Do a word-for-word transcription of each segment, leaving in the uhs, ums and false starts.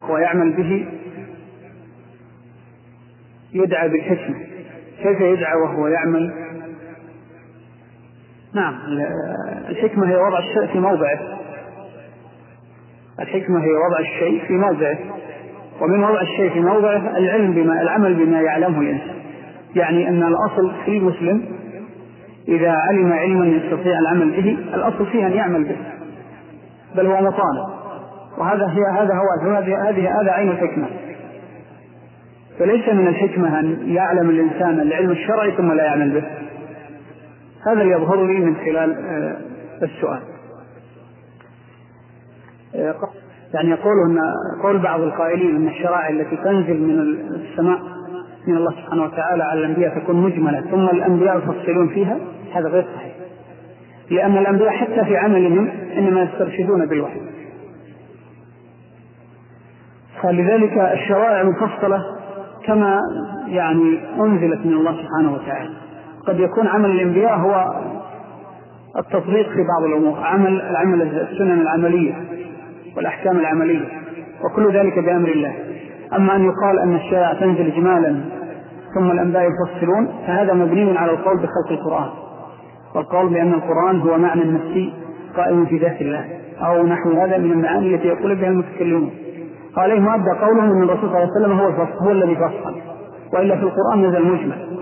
ويعمل به يدعى بالحكمة. كيف يدعى وهو يعمل؟ نعم، الحكمة هي وضع الشيء في موضعه، الحكمة هي وضع الشيء في موضعه، ومن وضع الشيء في موضعه العلم بما العمل بما يعلمه الإنسان. يعني أن الأصل في المسلم إذا علم علما يستطيع العمل به، الأصل فيه أن يعمل به، بل هو مطالب، وهذا هي هذا هو هذه هذه هذا عين الحكمة. فليس من الحكمة أن يعلم الإنسان العلم الشرعي ثم لا يعمل به. هذا يظهر لي من خلال السؤال. يعني يقول أن قول بعض القائلين أن الشرائع التي تنزل من السماء من الله سبحانه وتعالى على الأنبياء تكون مجملة ثم الأنبياء يفصلون فيها، هذا غير صحيح، لأن الأنبياء حتى في عملهم إنما يسترشدون بالوحي. فلذلك الشرائع مفصلة كما يعني أنزلت من الله سبحانه وتعالى. قد يكون عمل الأنبياء هو التطبيق في بعض الأمور، عمل العمل السنن العملية والأحكام العملية، وكل ذلك بأمر الله. أما أن يقال أن الشرائع تنزل إجمالا ثم الأنبياء يفصلون، فهذا مبني على القول بخلق القرآن، والقول بأن القرآن هو معنى نفسي قائم في ذات الله، أو نحو هذا من المعاني التي يقول بها المتكلمون. عليه مادة قولهم أن الرسول صلى الله عليه وسلم هو الفصل، هو الذي فصل، وإلا في القرآن نزل مجمل.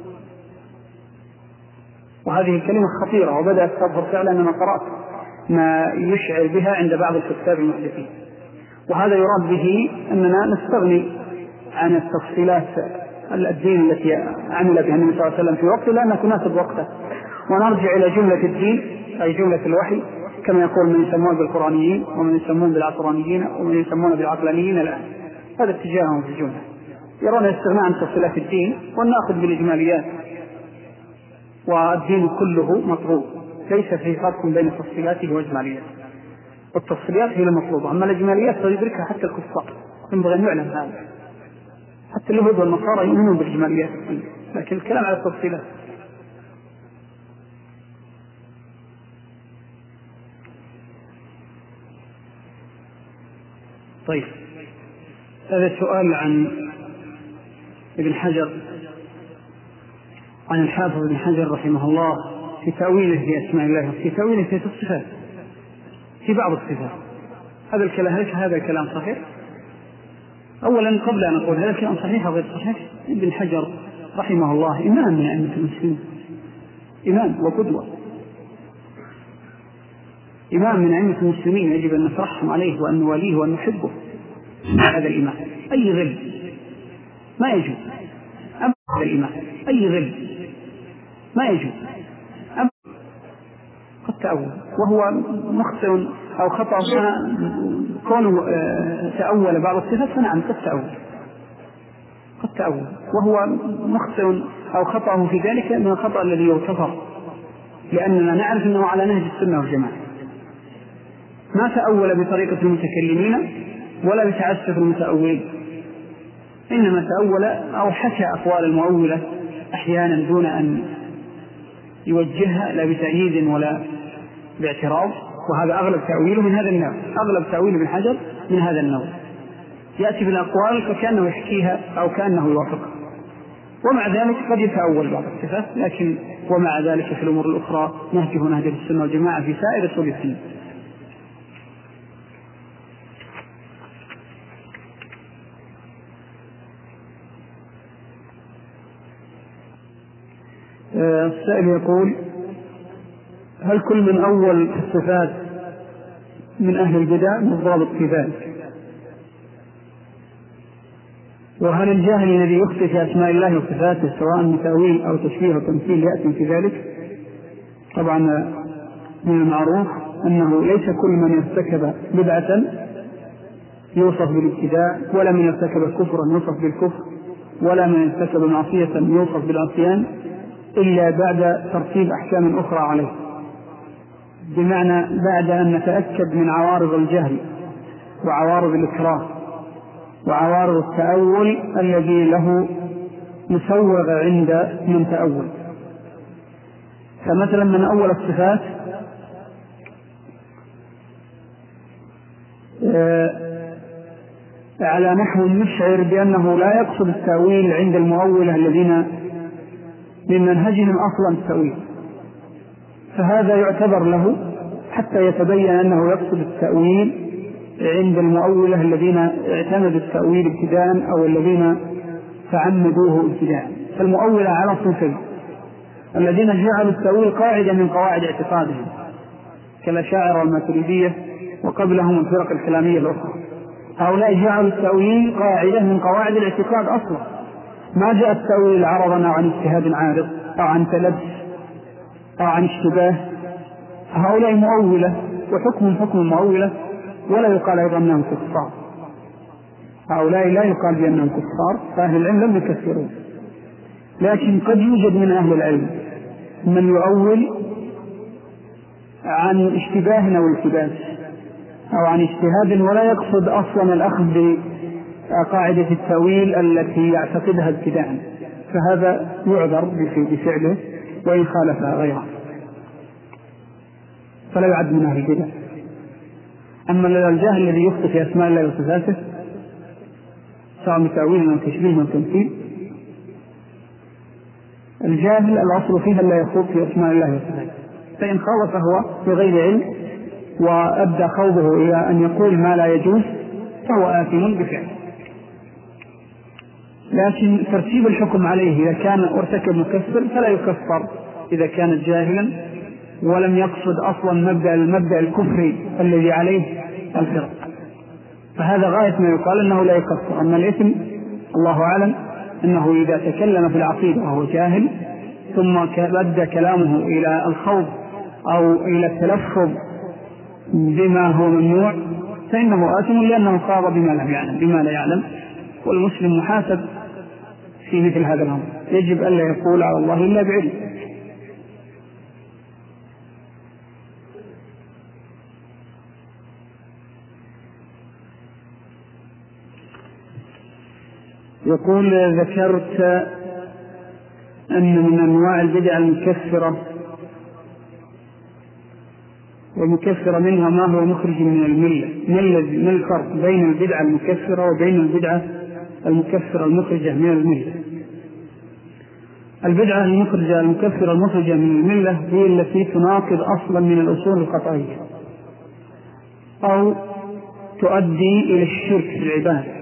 وهذه الكلمة خطيرة، وبدأت تظهر فعلا أننا قرأت ما يشعر بها عند بعض الكتاب المحدثين. وهذا يراد به أننا نستغني عن التفصيلات الدين التي عمل بها النبي صلى الله عليه وسلم في وقته لأنها تناسب وقته، ونرجع إلى جملة الدين أي جملة الوحي، كما يقول من يسمون بالقرآنيين ومن يسمون بالعقرانيين ومن يسمون بالعقلانيين الآن. هذا اتجاههم في الجملة، يرون الاستغناء عن تفصيلات الدين والناخذ بالإجماليات، والدين كله مطلوب، ليس في فرق بين تفصيلاته وإجمالياته. والتفصيلات هي المطلوبة، أما الإجماليات فيدركها حتى الكفار، ينبغي أن يعلم هذا. حتى اليهود والنصارى يؤمنون بالإجماليات، لكن الكلام على التفصيلات. طيب، هذا سؤال عن ابن حجر، عن الحافظ ابن حجر رحمه الله في تأويله في أسماء الله، في تأويله في الصفات، في بعض الصفات. هذا الكلام هذا الكلام صحيح؟ أولا قبل أن أقول هذا الكلام صحيح أو غير صحيح، ابن حجر رحمه الله إمام من أئمة المسلمين، إمام وقدوة، إمام من أئمة المسلمين، يجب أن نترحم عليه وأن نواليه وأن نحبه. هذا الإمام أي غل ما يجوز، أما هذا الإمام أي غل ما يجوز، أما قد تأول وهو مخطئ أو خطأ كونه تأول بعض الصفات، فنعم قد تأول قد تأول وهو مخطئ أو خطأه في ذلك من الخطأ الذي يغتفر، لأننا نعرف أنه على نهج السنة والجماعة، ما تأول بطريقة المتكلمين ولا بتعسف المتأولين، إنما تأول أو حكى أقوال المؤولة أحيانا دون أن يوجهها لا بتأييد ولا باعتراض، وهذا أغلب تأويله من هذا النوع، أغلب تأويل ابن حجر من هذا النوع، يأتي بالأقوال فكأنه يحكيها أو كأنه يوافقها، ومع ذلك قد يتأول بعض الصفات، لكن ومع ذلك في الأمور الأخرى نهجه نهج السنة والجماعة في سائر أصول الدين. السائل يقول: هل كل من أول الصفات من أهل البدع مضابط في ذلك؟ وهل الجاهل الذي يخطئ في أسماء الله وصفاته سواء من تأويل أو تشبيه أو تمثيل يأتي في ذلك؟ طبعا من المعروف أنه ليس كل من ارتكب بدعة يوصف بالابتداع، ولا من ارتكب كفرا يوصف بالكفر، ولا من ارتكب معصية يوصف بالعصيان، إلا بعد ترتيب أحكام أخرى عليه، بمعنى بعد أن نتأكد من عوارض الجهل وعوارض الإكراه وعوارض التأول الذي له مسوغ عند من تأول. فمثلا من أول الصفات على نحو مشعر بأنه لا يقصد التأويل عند المؤولة الذين من منهجهم أصلا التأويل، فهذا يعتبر له حتى يتبين أنه يقصد التأويل عند المؤولة الذين اعتمدوا التأويل ابتداء أو الذين تعمدوه ابتداء. فالمؤولة على صنفين: الذين جعلوا التأويل قاعدة من قواعد اعتقادهم كالأشاعرة والماتريدية وقبلهم الفرق الكلامية الأخرى، هؤلاء جعلوا التأويل قاعدة من قواعد الاعتقاد أصلا، ما جاء التأويل عرضا أو عن اجتهاد عارض أو عن تلبس أو عن اشتباه. هؤلاء مؤولة وحكم حكم المؤولة، ولا يقال أيضا أنهم كفار. هؤلاء لا يقال بأنهم كفار، فأهل العلم لم يكفرون، لكن قد يوجد من أهل العلم من يؤول عن اشتباه أو التباس أو عن اجتهاد ولا يقصد أصلا الأخذ بقاعدة التأويل التي يعتقدها ابتداء، فهذا يعذر بفعله وإن خالفها غيره، فلا يعد من أهل البدع. أما الجاهل الذي يخطئ في أسماء الله وصفاته سواء بتأويل أو تشبيه أو تمثيل، الجاهل الأصل فيها لا يخوض في أسماء الله وصفاته، فإن خاض فهو بغير علم وأبدى خوضه إلى أن يقول ما لا يجوز فهو آثم بفعله. لكن ترتيب الحكم عليه إذا كان ارتكب مكفر فلا يكفر إذا كان جاهلا ولم يقصد أصلا مبدأ المبدأ الكفري الذي عليه الفرق، فهذا غاية ما يقال أنه لا يكفر. أما الإثم الله أعلم أنه إذا تكلم في العقيدة وهو جاهل ثم أدى كلامه إلى الخوض أو إلى التلفظ بما هو ممنوع فإنه آثم، لأنه خاض بما لا يعلم بما لا يعلم والمسلم محاسب في مثل هذا الأمر، يجب ألا يقول على الله إلا بعلم. يقول: ذكرت أن من أنواع البدع المكفرة ومكفرة منها ما هو مخرج من الملة. ما الفرق بين البدعة المكفرة وبين البدعة المكفرة المخرجة من الملة؟ البدعة المخرجة المكفرة المخرجة من الملة هي التي تناقض أصلا من الأصول القطعية أو تؤدي إلى الشرك في العبادة.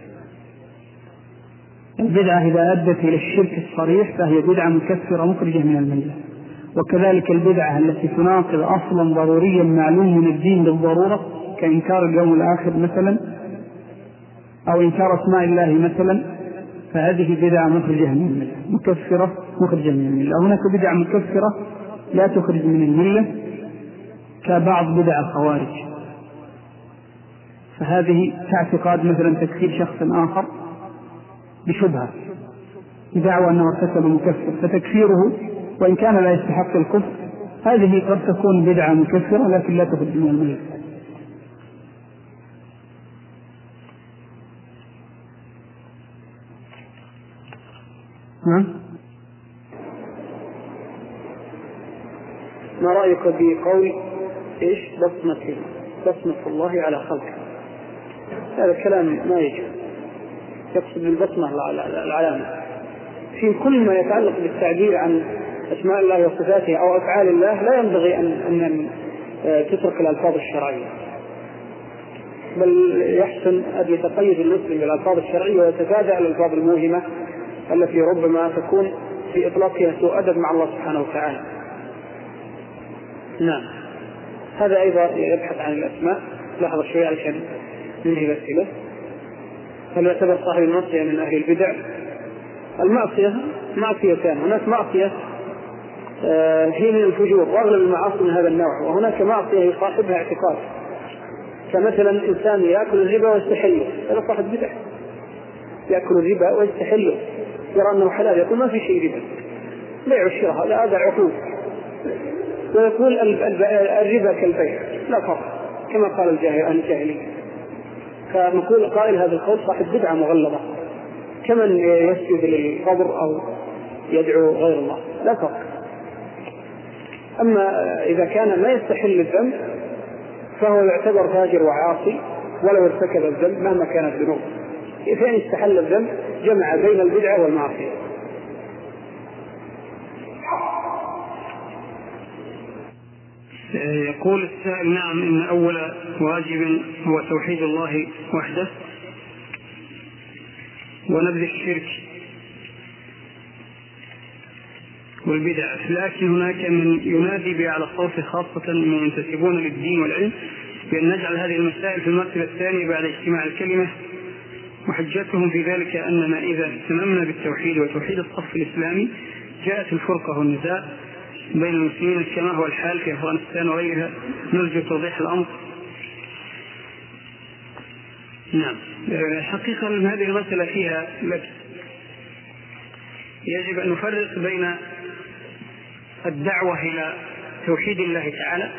البدعة إذا أدت إلى الشرك الصريح فهي بدعة مكفرة مخرجة من الملة، وكذلك البدعة التي تناقض أصلا ضروريا معلوم من الدين بالضرورة كإنكار اليوم الآخر مثلا أو إنكار أسماء الله مثلا، فهذه بدعة مخرجة من الملة مكفرة مخرجة من الملة. هناك بدعة مكفرة لا تخرج من الملة كبعض بدع الخوارج، فهذه كاعتقاد مثلا تكفير شخص آخر بشبهة بدعوى أنه ارتكب مكفر فتكفيره وإن كان لا يستحق الكفر، هذه قد تكون بدعة مكفرة لكن لا تخرج من الملة. ما رأيك بقول إيش بصمة بصمة الله على خلقه؟ هذا الكلام ما يجوز، يقصد بالبصمة العلامة في كل ما يتعلق بالتعبير عن أسماء الله وصفاته أو أفعال الله. لا ينبغي أن, أن تترك الألفاظ الشرعية، بل يحسن أن يتقيد المسلم بالألفاظ الشرعية ويتفادى الألفاظ الموهمة التي ربما تكون في إطلاقها سوء أدب مع الله سبحانه وتعالى. نعم، هذا أيضا يبحث عن الأسماء. لحظة شوية علشان ننهي الأسئلة. هل يعتبر صاحب المعصية من أهل البدع؟ المعصية معصيتان، هناك معصية آه هي من الفجور وأغلب المعاصي من هذا النوع، وهناك معصية يصاحبها اعتقاد، كمثلا إنسان يأكل الربا ويستحله، هذا صاحب بدع، يأكل الربا ويستحله يرى أنه حلال، يقول ما في شيء ربا، بيع الشراء لا هذا عقود، ويقول الربا كالبيع لا فرق كما قال الجاهلية. فنقول قائل هذا القول صاحب بدعة مغلظة كمن يسجد للقبر أو يدعو غير الله، لا فرق. أما إذا كان ما يستحل الذنب فهو يعتبر فاجر وعاصي ولو ارتكب الذنب مهما كانت ذنوبه. فإن استحل الذنب جمع بين البدعة والمعصية. يقول السائل: نعم، إن أول واجب هو توحيد الله وحده ونبذ الشرك والبدع، لكن هناك من ينادي بأعلى الصوت خاصة من ينتسبون للدين والعلم بأن نجعل هذه المسائل في المرتبة الثانية بعد اجتماع الكلمة، وحجتهم في ذلك أننا إذا اهتممنا بالتوحيد وتوحيد الصف الإسلامي جاءت الفرقة والنزاع بين المسلمين كما هو الحال في أفغانستان وغيرها. نرجو توضيح الأمر. نعم، حقيقة هذه المسألة فيها لبس. يجب أن نفرق بين الدعوة إلى توحيد الله تعالى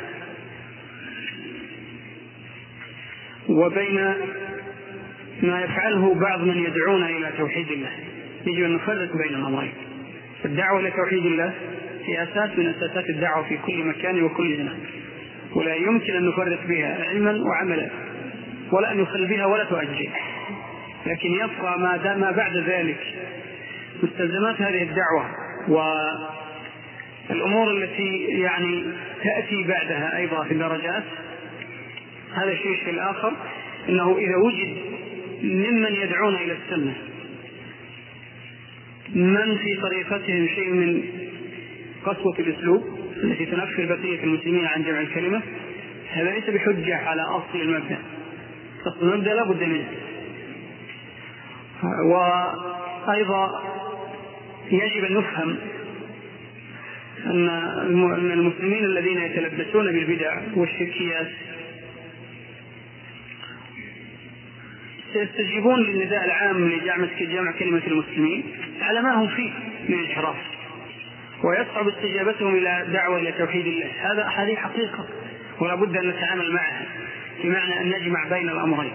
وبين ما يفعله بعض من يدعون إلى توحيد الله. يجب أن نفرق بين الأمرين. الدعوة إلى توحيد الله هي أساس من أساسات الدعوة في كل مكان وكل زمان، ولا يمكن أن نفرق بها علما وعملا، ولا أن نخل بها ولا تؤجل. لكن يبقى ما, ما بعد ذلك مستلزمات هذه الدعوة والأمور التي يعني تأتي بعدها أيضا في الدرجات. هذا الشيء الشيء الآخر، إنه إذا وجد ممن يدعون إلى السنة من في طريقتهم شيء من قسوة الأسلوب التي تنفر بقية المسلمين عن جمع الكلمة، هذا ليس بحجة على أصل المبدأ. أصل المبدأ لا بد منه. وأيضا يجب أن نفهم أن المسلمين الذين يتلبسون بالبدع والشركيات سيستجيبون للنداء العام لجمع كلمة المسلمين على ما هم فيه من انحراف، ويصعب استجابتهم إلى دعوة إلى توحيد الله. هذا هذه حقيقة ولا بد أن نتعامل معها، بمعنى أن نجمع بين الأمرين،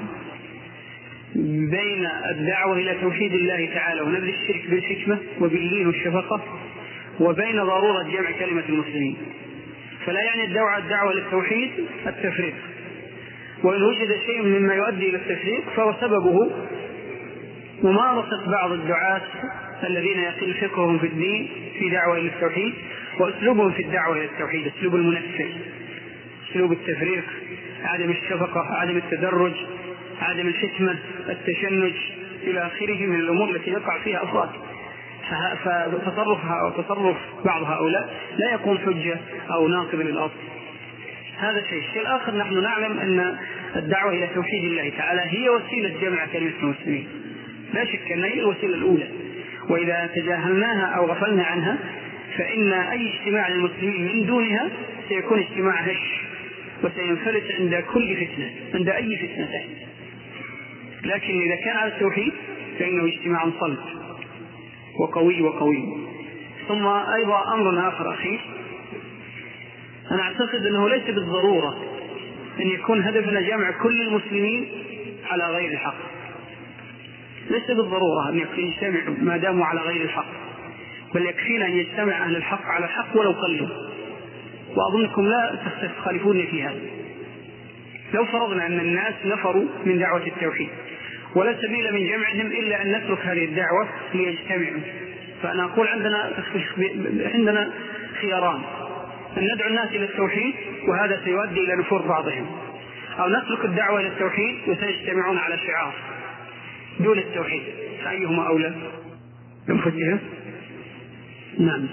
بين الدعوة إلى توحيد الله تعالى ونبذ الشرك بالحكمة وباللين والشفقة، وبين ضرورة جمع كلمة المسلمين. فلا يعني الدعوة الدعوة للتوحيد التفريق، وإن وجد شيء مما يؤدي إلى التفريق فهو سببه ممارسة بعض الدعاة الذين يقل فقههم في الدين في دعوة إلى التوحيد، وأسلوبهم في الدعوة إلى التوحيد أسلوب المنفر، أسلوب التفريق، عدم الشفقة، عدم التدرج، عدم الحكمة، التشنج إلى آخره من الأمور التي يقع فيها أفراد. فتصرفها أو تصرف بعض هؤلاء لا يكون حجة أو ناقض للأصل. هذا شيء. الشيء الآخر، نحن نعلم أن الدعوة إلى توحيد الله تعالى هي وسيلة جمع كلمة المسلمين، لا شك أنها هي الوسيلة الأولى، وإذا تجاهلناها أو غفلنا عنها فإن أي اجتماع للمسلمين من دونها سيكون اجتماع هش، وسينفلت عند كل فتنة، عند أي فتنة تحت. لكن إذا كان على التوحيد فإنه اجتماع صلب وقوي وقوي. ثم أيضا أمر آخر أخير، أنا أعتقد أنه ليس بالضرورة أن يكون هدفنا جمع كل المسلمين على غير الحق، ليس بالضرورة أن يجتمعوا ما داموا على غير الحق، بل يكفينا أن يجتمع أهل الحق على الحق ولو قلوا. وأظنكم لا تختلفوني في هذا. لو فرضنا أن الناس نفروا من دعوة التوحيد ولا سبيل من جمعهم إلا أن نترك هذه الدعوة ليجتمعوا، فأنا أقول عندنا عندنا خياران: أن ندعو الناس إلى التوحيد وهذا سيؤدي إلى نفور بعضهم، أو نترك الدعوة إلى التوحيد وسيجتمعون على شعار دون التوحيد، فأيهما أولى بأنفسهم؟ نعم.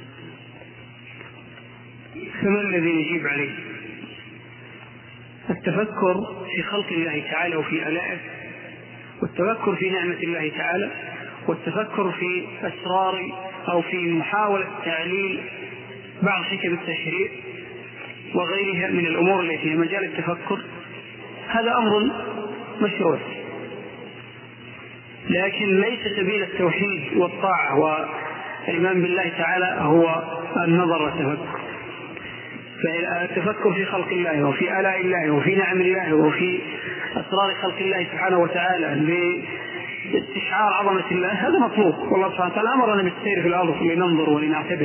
فما الذي يجيب عليه؟ التفكر في خلق الله تعالى وفي آلائه، والتفكر في نعمة الله تعالى، والتفكر في أسرار أو في محاولة تعليل بعض حكم التشريع وغيرها من الأمور التي في مجال التفكر. هذا أمر مشروع، لكن ليس سبيل التوحيد والطاعة والإيمان بالله تعالى هو النظر والتفكر. فالتفكر في خلق الله وفي آلاء الله وفي نعم الله وفي أسرار خلق الله سبحانه وتعالى لاستشعار عظمة الله، هذا مطلوب، والله سبحانه وتعالى أمرنا بالسير في الأرض لننظر ولنعتبر.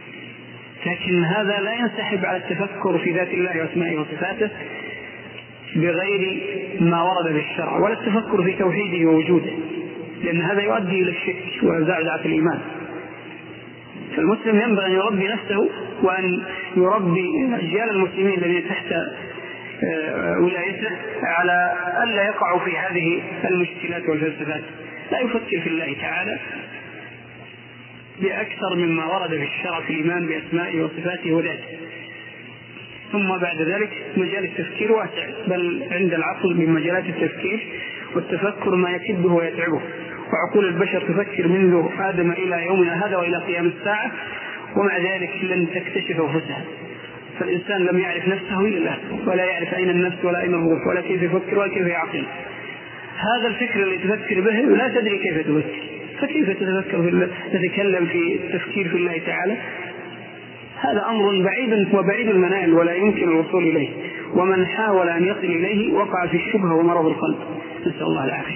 لكن هذا لا ينسحب على التفكر في ذات الله واسمائه وصفاته بغير ما ورد بالشرع، ولا التفكر في توحيده ووجوده، لأن هذا يؤدي إلى الشرك وزعزعة الإيمان. فالمسلم ينبغي أن يربي نفسه وأن يربي أجيال المسلمين الذين تحت ولايته على ألا يقعوا في هذه المشكلات والفلسفات، لا يفكر في الله تعالى بأكثر مما ورد في الشرع في الإيمان بأسمائه وصفاته وذاته. ثم بعد ذلك مجال التفكير واسع، بل عند العقل من مجالات التفكير والتفكر ما يكده ويتعبه، وعقول البشر تفكر منذ آدم إلى يومنا هذا وإلى قيام الساعة، ومع ذلك لن تكتشف أنفسها. فالإنسان لم يعرف نفسه إلا الله، ولا يعرف أين النفس ولا أين الروح ولا كيف يفكر ولا كيف يعقل. هذا الفكر الذي تفكر به لا تدري كيف تفكر، فكيف تتفكر في الله، تتكلم في التفكير في الله تعالى؟ هذا أمر بعيد وبعيد المنال ولا يمكن الوصول إليه، ومن حاول أن يصل إليه وقع في الشبهة ومرض القلب، نسأل الله العافية.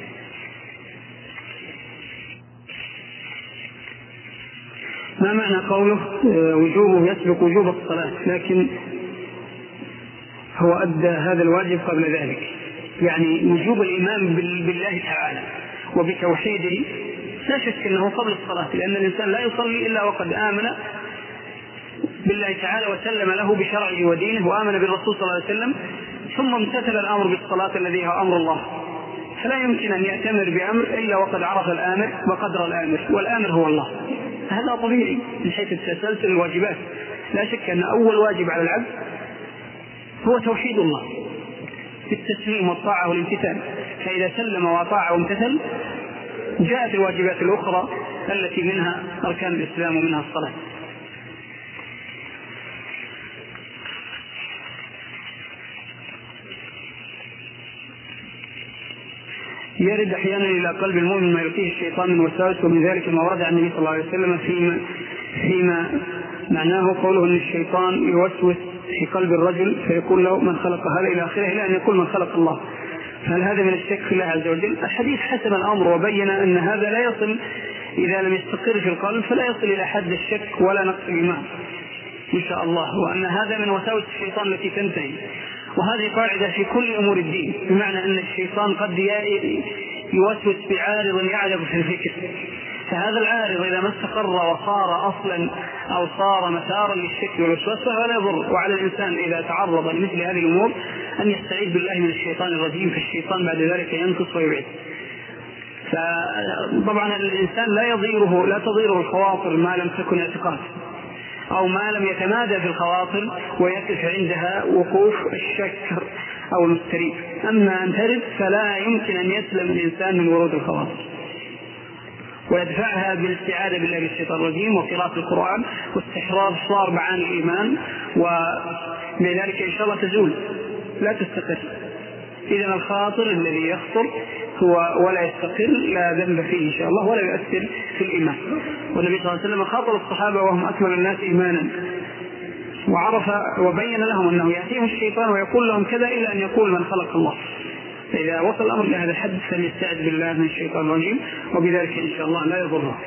ما معنى قوله وجوبه يسبق وجوب الصلاة، لكن هو أدى هذا الواجب قبل ذلك؟ يعني وجوب الإيمان بالله تعالى وبتوحيده لا شك أنه قبل الصلاة، لأن الإنسان لا يصلي إلا وقد آمن بالله تعالى وسلم له بشرعه ودينه وآمن بالرسول صلى الله عليه وسلم، ثم امتثل الأمر بالصلاة الذي هو أمر الله. فلا يمكن أن يأتمر بأمر إلا وقد عرف الآمر وقدر الآمر، والآمر هو الله. هذا طبيعي من حيث تسلسل الواجبات. لا شك أن أول واجب على العبد هو توحيد الله بالتسليم والطاعة والامتثال، فإذا سلم وطاع وامتثل جاءت الواجبات الأخرى التي منها أركان الإسلام ومنها الصلاة. يرد أحيانا إلى قلب المؤمن ما يلقيه الشيطان من وساوس، ومن ذلك ما ورد عن النبي صلى الله عليه وسلم فيما, فيما معناه قوله أن الشيطان يوسوس في قلب الرجل فيقول له من خلق هذا إلى آخره، إلى أن يقول من خلق الله. فهل هذا من الشك في الله عز وجل؟ الحديث حسم الأمر وبين أن هذا لا يصل إذا لم يستقر في القلب، فلا يصل إلى حد الشك ولا نقص الإيمان إن شاء الله، وأن هذا من وساوس الشيطان التي تنتهي. وهذه قاعدة في كل أمور الدين، بمعنى أن الشيطان قد يوسوس بعارض يعرض في الفكر، فهذا العارض إذا ما استقر وصار أصلا أو صار مسارا للشك والوسواس فلا يضر. وعلى الإنسان إذا تعرض لمثل هذه الأمور أن يستعيذ بالله من الشيطان الرجيم، فالشيطان بعد ذلك ينقص ويبعد. فطبعا الإنسان لا يضيره لا تضيره الخواطر ما لم تكن اعتقاد، أو ما لم يتمادى في الخواطر ويقف عندها وقوف الشك أو المستريب. أما أن ترد فلا يمكن أن يسلم الإنسان من ورود الخواطر، ويدفعها بالاستعاذة بالله من الشيطان الرجيم وقراءة القرآن واستحضار صار معاني الإيمان، ولذلك إن شاء الله تزول لا تستقر. إذن الخاطر الذي يخطر هو ولا يستقر لا ذنب فيه إن شاء الله ولا يؤثر في الإيمان. والنبي صلى الله عليه وسلم خاطر الصحابة وهم أكمل الناس إيمانا، وعرف وبين لهم أنه يأتيهم الشيطان ويقول لهم كذا إلى أن يقول من خلق الله. فإذا وصل الأمر لهذا الحد فليستعذ بالله من الشيطان الرجيم، وبذلك إن شاء الله لا يضره.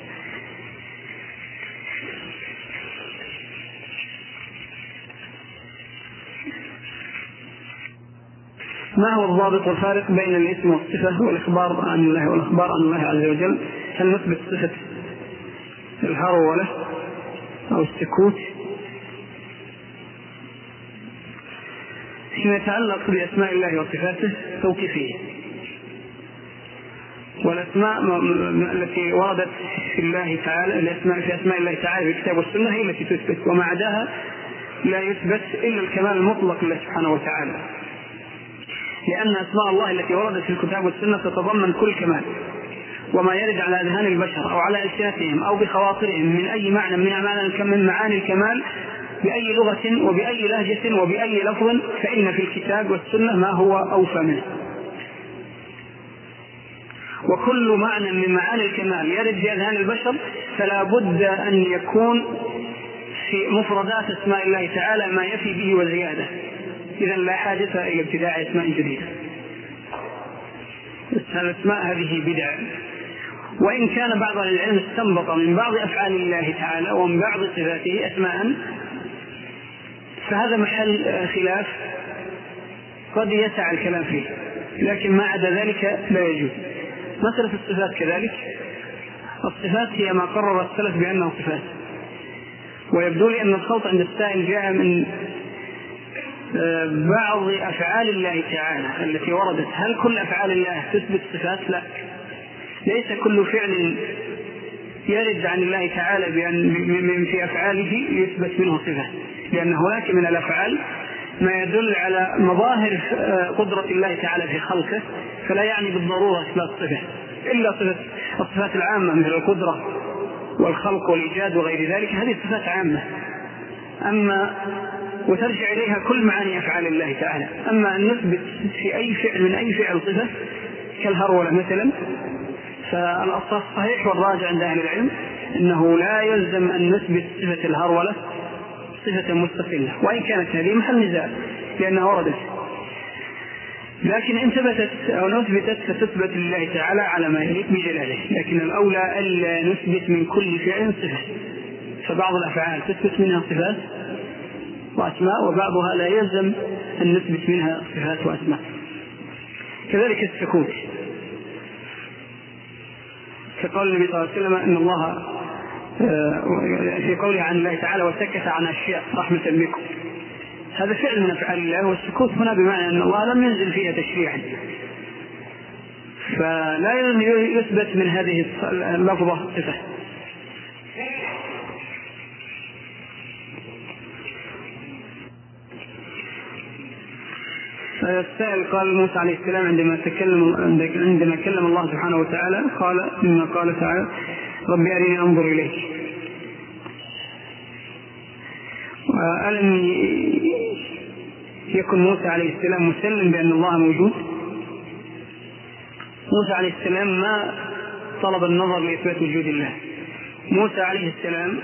ما هو الضابط والفارق بين الاسم والصفة والإخبار عن الله والإخبار عن الله عز وجل؟ هل نثبت صفة الهرولة أو السكوت؟ فيما يتعلق بأسماء الله وصفاته توقيفية، والأسماء التي وردت في الله تعالى الأسماء في أسماء الله تعالى في الكتاب والسنة هي التي تثبت، وما عداها لا يثبت إلا الكمال المطلق لله سبحانه وتعالى، لأن أسماء الله التي وردت في الكتاب والسنة تتضمن كل كمال، وما يرد على أذهان البشر أو على ألسنتهم أو بخواطرهم من أي معنى من معاني الكمال بأي لغة وبأي لهجة وبأي لفظ، فإن في الكتاب والسنة ما هو أوفى منه. وكل معنى من معاني الكمال يرد في أذهان البشر فلا بد أن يكون في مفردات أسماء الله تعالى ما يفي به وزيادة، إذن لا حاجة إلى ابتداع أسماء جديدة. الأسماء هذه بدع، وإن كان بعض العلم استنبط من بعض أفعال الله تعالى ومن بعض صفاته أسماء، فهذا محل خلاف قد يسع الكلام فيه، لكن ما عدا ذلك لا يجوز. مسألة الصفات كذلك، الصفات هي ما قرر السلف بأنه صفات، ويبدو لي أن الخلط عند السائل جاء من بعض أفعال الله تعالى التي وردت. هل كل أفعال الله تثبت صفات؟ لا، ليس كل فعل يرد عن الله تعالى بأن في أفعاله يثبت منه صفة، لأن هناك من الأفعال ما يدل على مظاهر قدرة الله تعالى في خلقه، فلا يعني بالضرورة إثبات صفة، إلا صفة الصفات العامة مثل القدرة والخلق والإيجاد وغير ذلك، هذه صفات عامة، أما وترجع إليها كل معاني أفعال الله تعالى. أما أن نثبت في أي فعل من أي فعل صفة كالهرولة مثلا، فالصحيح والراجع عند أهل العلم أنه لا يلزم أن نثبت صفة الهرولة صفة مستقلة، وإن كانت هذه محل نزاع لأنها وردت، لكن إن ثبتت أو نثبتت فتثبت لله تعالى على ما يليق بجلاله. لكن الأولى ألا نثبت من كل فعل صفة، فبعض الأفعال تثبت منها صفات وأسماء، وبعضها لا يلزم أن نثبت منها صفات وأسماء. كذلك السكوت، كقول النبي صلى الله عليه وسلم أن الله في قوله عن الله تعالى وسكت عن أشياء رحمة بكم، هذا فعل من أفعال الله، والسكوت هنا بمعنى أن الله لم ينزل فيها تشريعا، فلا يثبت من هذه اللفظة صفة. السائل قال موسى عليه السلام عندما تكلم عندما كلم الله سبحانه وتعالى قال مما قال تعالى ربي أرني أنظر إليك، وألم يكن موسى عليه السلام مسلم بأن الله موجود؟ موسى عليه السلام ما طلب النظر لإثبات وجود الله. موسى عليه السلام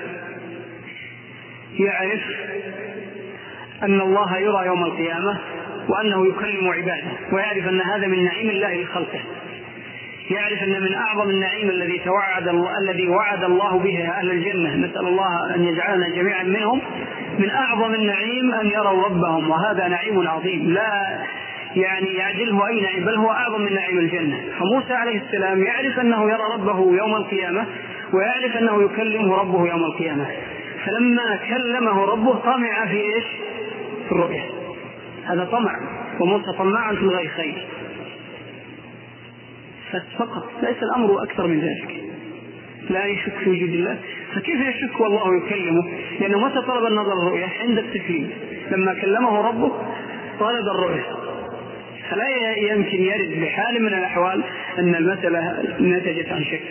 يعرف أن الله يرى يوم القيامة وأنه يكلم عباده، ويعرف أن هذا من نعيم الله لخلقه، يعرف أن من أعظم النعيم الذي توعد الله الذي وعد الله به أهل الجنة، نسأل الله أن يجعلنا جميعا منهم، من أعظم النعيم أن يروا ربهم، وهذا نعيم عظيم لا يعني يعدله أي نعيم، بل هو أعظم من نعيم الجنة. فموسى عليه السلام يعرف أنه يرى ربه يوم القيامة، ويعرف أنه يكلمه ربه يوم القيامة، فلما كلمه ربه طمع في إيش؟ في الرؤية، هذا طمع، وموسى طماع في الغير خير فقط، ليس الأمر أكثر من ذلك، لا يشك في وجود الله. فكيف يشك والله يكلمه؟ لأنه متى طلب النظر الرؤية؟ عند التكليم، لما كلمه ربه طلب الرؤية، فلا يمكن يرد بحال من الأحوال أن المسألة نتجت عن شك.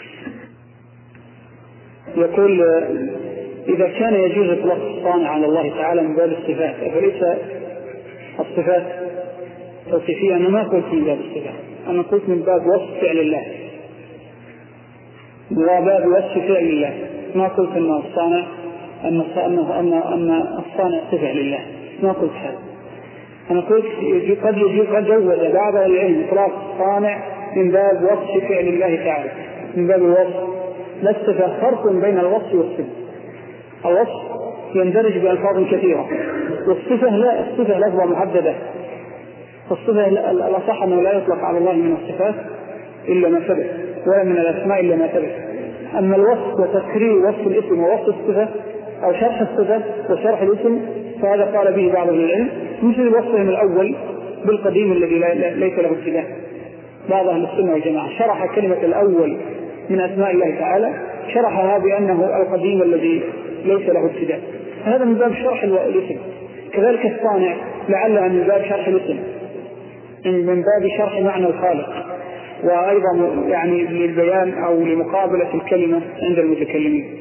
يقول إذا كان يجوز إطلاق الصانع على الله تعالى من باب الصفات، فليس الصفات توصيفية؟ أنا ما قلت من باب الصفات، أنا قلت من باب وصف فعل الله، من باب وصف فعل الله، ما قلت أن الصانع أن أن أن الصانع صفة لله، ما قلت هذا. أنا قلت قد يجوز قد جوز بعض العلم إطلاق الصانع من باب وصف فعل الله تعالى، من باب الوصف، لا الصفة، فرق بين الوصف والصفة. الوصف يندرج بألفاظ كثيرة، والصفة لا، الصفة لفظة محددة، فالصفة الأصح أنه لا يطلق على الله من الصفات إلا ما ثبت، ولا من الأسماء إلا ما ثبت. أما الوصف وتكرير وصف الاسم ووصف الصفة أو شرح الصفة وشرح الاسم فهذا قال به بعض العلم، مثل وصفهم الأول بالقديم الذي ليس له ابتداء. بعض أهل السنة والجماعة شرح كلمة الأول من أسماء الله تعالى، شرحها بأنه القديم الذي ليس له ابتداء، هذا من باب شرح الاسم. كذلك الصانع لعلها من باب شرح الاسم، من باب شرح معنى الخالق، وأيضا يعني للبيان أو لمقابلة الكلمة عند المتكلمين.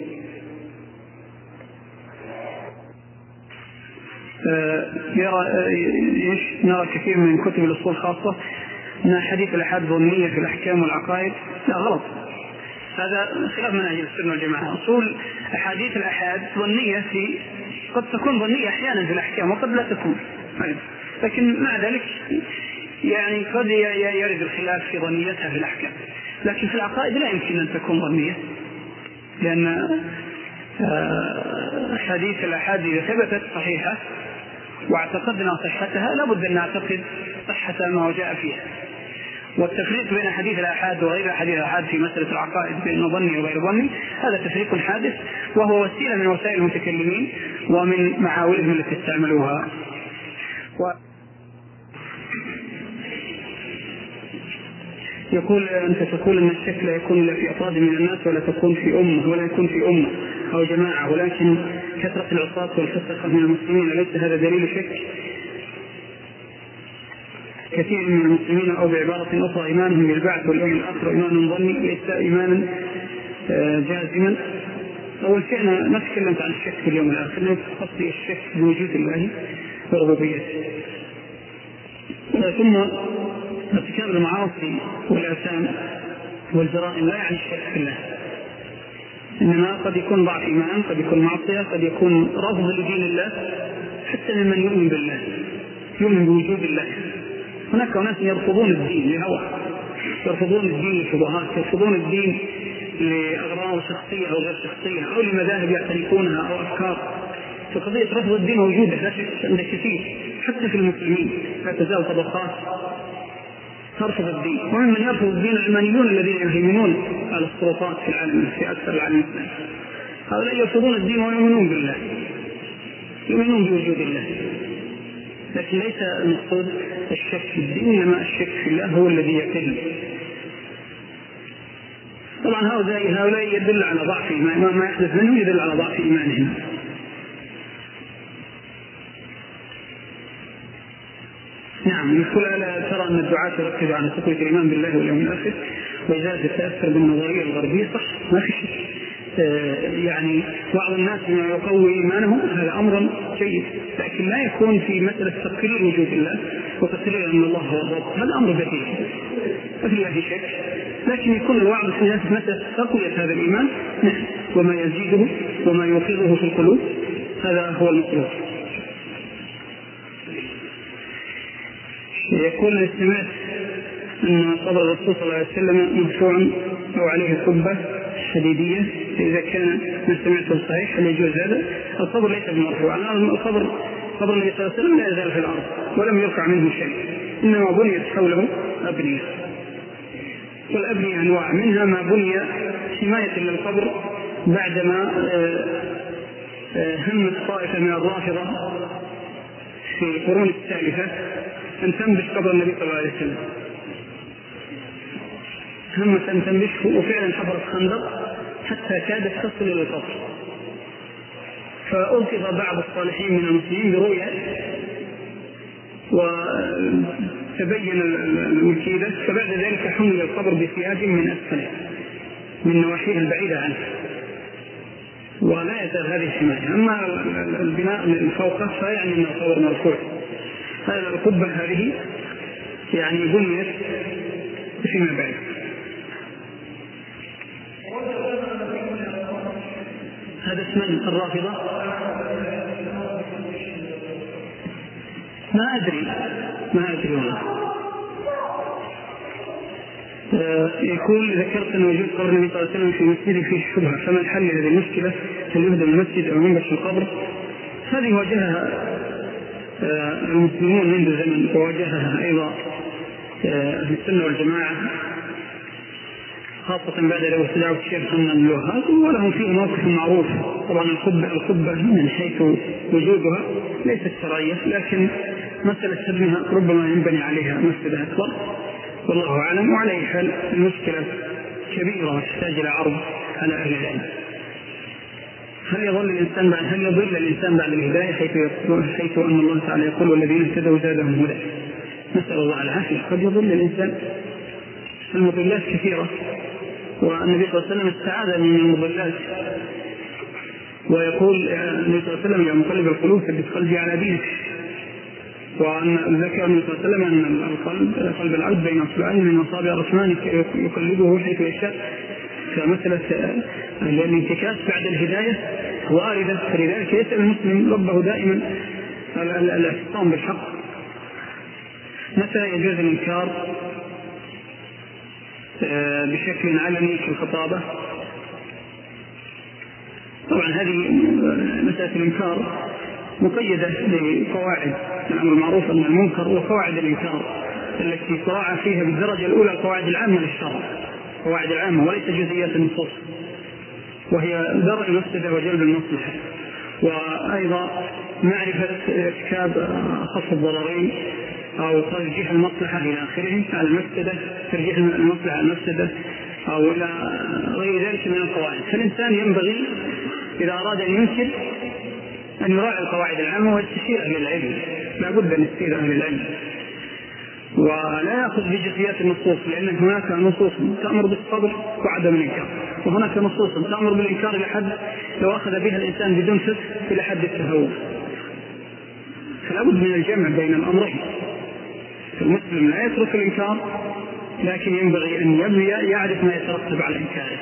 يرى نرى كثير من كتب الأصول خاصة أن حديث الأحاد ظنية في الأحكام والعقائد، لا غلط، هذا خلاف منهج السنة والجماعة. أصول أحاديث الأحاد ظنية، في قد تكون ظنية أحيانا في الأحكام وقد لا تكون، لكن مع ذلك يعني قد يرد الخلاف في ظنيتها في الأحكام، لكن في العقائد لا يمكن أن تكون ظنية، لأن حديث الأحاد إذا ثبتت صحيحة واعتقدنا صحتها لابد أن نعتقد صحة ما جاء فيها. والتفريق بين حديث الآحاد وغير حديث الآحاد في مسألة العقائد بين ظني وغير ظني هذا تفريق حادث، وهو وسيلة من وسائل المتكلمين ومن معاولهم التي استعملوها. و... يقول أنت تقول أن الشك لا يكون إلا في أفراد من الناس ولا تكون في أمة ولا يكون في أمة أو جماعة، ولكن كثرة العصاة والفسقة من المسلمين ليس هذا دليل شك كثير من المسلمين؟ أو بعبارة أخرى إيمانهم بالبعث واليوم الآخر إيمان ظني ليس إيمانا جازما. أول شيء أنا ما تكلمت عن الشك في اليوم الآخر، لأن قصدي الشك بوجود الله وربوبيته. ثم ارتكاب المعاصي والآثام والجرائم لا يعني الشك في الله، إنما قد يكون ضعف إيمان، قد يكون معصية، قد يكون رفض لدين الله، حتى ممن يؤمن بالله يؤمن بوجود الله. هناك ناس يرفضون الدين لهوى، يرفضون الدين لشبهات، يرفضون الدين لأغراض شخصية أو غير شخصية أو لمذاهب يعتنقونها أو أفكار. فقضية رفض الدين موجودة لا شك عند كثير حتى في المسلمين، لا تزال طبقات ترفض الدين، ومن يرفض الدين العلمانيون الذين يهيمنون على السلطات في العالم في أكثر العالم الإسلامي. هؤلاء يرفضون الدين ويؤمنون بالله، يؤمنون بوجود الله، لكن ليس المقصود الشك في الدين، إنما الشك في الله هو الذي يقل. طبعا هؤلاء هؤلاء يدل على ضعف إيمان، ما يحدث منهم يدل على ضعف إيمانهم. نعم، يقول ألا ترى أن الدعاة يركز على تقوية الإيمان بالله واليوم الآخر وإزالة التأثر بالنظرية الغربية؟ صح، ما في شك. يعني بعض الناس يقوي إيمانهم هذا أمر جيد، لكن لا يكون في مسألة تقرير وجود الله وتقرير أن الله هو الرب، هذا أمر بديهي ما في الله شك، لكن يكون الوعظ في مسألة تقوية هذا الإيمان وما يزيده وما يوقظه في القلوب، هذا هو المطلوب. يقول الاستماع أن قبر الرسول صلى الله عليه وسلم مرفوع أو عليه قبة حديدية، إذا كان ما سمعته صحيح هل يجوز هذا؟ القبر ليس بمرفوع، القبر قبر النبي صلى الله عليه وسلم لا يزال في الأرض ولم يرفع منه شيء، إنما بنيت حوله أبنية، والأبنية أنواع، منها ما بني حماية للقبر بعدما همت طائفة من الرافضة في القرون الثالثة أن تنبش قبر النبي صلى الله عليه وسلم، همت أن تنبشه وفعلا حفرت خندق حتى كادت تصل إلى القبر، فأوقظ بعض الصالحين من المسلمين برؤية وتبين المكيدة، فبعد ذلك حمل القبر بسياج من أسفله من نواحيه البعيدة عنه ولا يزال هذه الحماية. أما البناء من فوقه فيعني أن القبر مرفوع. هذه القبة هذه يعني بنيت فيما بعد. هذا اسم الرافضة ما أدري ما أدري والله. يقول ذكرت أن وجود قبر النبي صلى الله عليه وسلم في مسجد فيه شبهة، فما الحل لهذه المشكلة؟ هل يهدم المسجد أو ينبش القبر؟ هذه واجهها المسلمون منذ زمن، وواجهها أيضا أهل السنة والجماعة خاصة بعد الاستدعاء الشيخ محمد بن الوهاب، ولهم فيه موقف معروف. طبعا القبة القبة من حيث وجودها ليست شرعية، لكن مسألة هدمها ربما ينبني عليها مسجد أكبر، والله أعلم. وعلى أي حال المشكلة كبيرة وتحتاج إلى عرض على أهل العلم. هل يظل الإنسان بعد هل يضل الإنسان بعد الهداية حيث حيث أن الله تعالى يقول والذين اهتدوا زادهم هدى؟ نسأل الله العافية. قد يضل الإنسان، المضلات كثيرة، والنبي صلى الله عليه وسلم استعاذ من المضلات، ويقول النبي صلى الله عليه وسلم يا مقلب القلوب ثبت قلبي على دينك. وأن ذكر النبي صلى الله عليه وسلم أن القلب قلب العبد بين أصبعين من أصابع الرحمن يقلبه حيث يشاء. فمسألة الانتكاس بعد الهداية واردة، فلذلك يسأل المسلم ربه دائما الاعتصام بالحق. متى يجوز الإنكار بشكل علني في الخطابة؟ طبعا هذه مسألة الإنكار مقيدة بقواعد الأمر المعروف عن المنكر وقواعد الإنكار التي تراعى فيها بالدرجة الأولى القواعد العامة للشرع، قواعد العامة وليس جزئيات النصوص، وهي درء المفسدة وجلب المصلحة، وأيضا معرفة ارتكاب خفض الضررين أو ترجيح المصلحة إلى آخره على المفسدة، ترجيح المصلحة على المفسدة أو إلى غير ذلك من القواعد. فالإنسان ينبغي إذا أراد أن ينكر أن يراعي القواعد العامة ويستشير أهل العلم، لا بد أن يستشير أهل العلم ولا يأخذ بجزئيات النصوص، لأن هناك نصوص تأمر بالصبر وعدم الإنكار، وهناك نصوص تأمر بالإنكار إلى حد لو أخذ بها الإنسان بدون فقه إلى حد التهور. فلا بد من الجمع بين الأمرين. المسلم لا يترك الإنكار، لكن ينبغي أن يبني يعرف ما يترتب على إنكاره.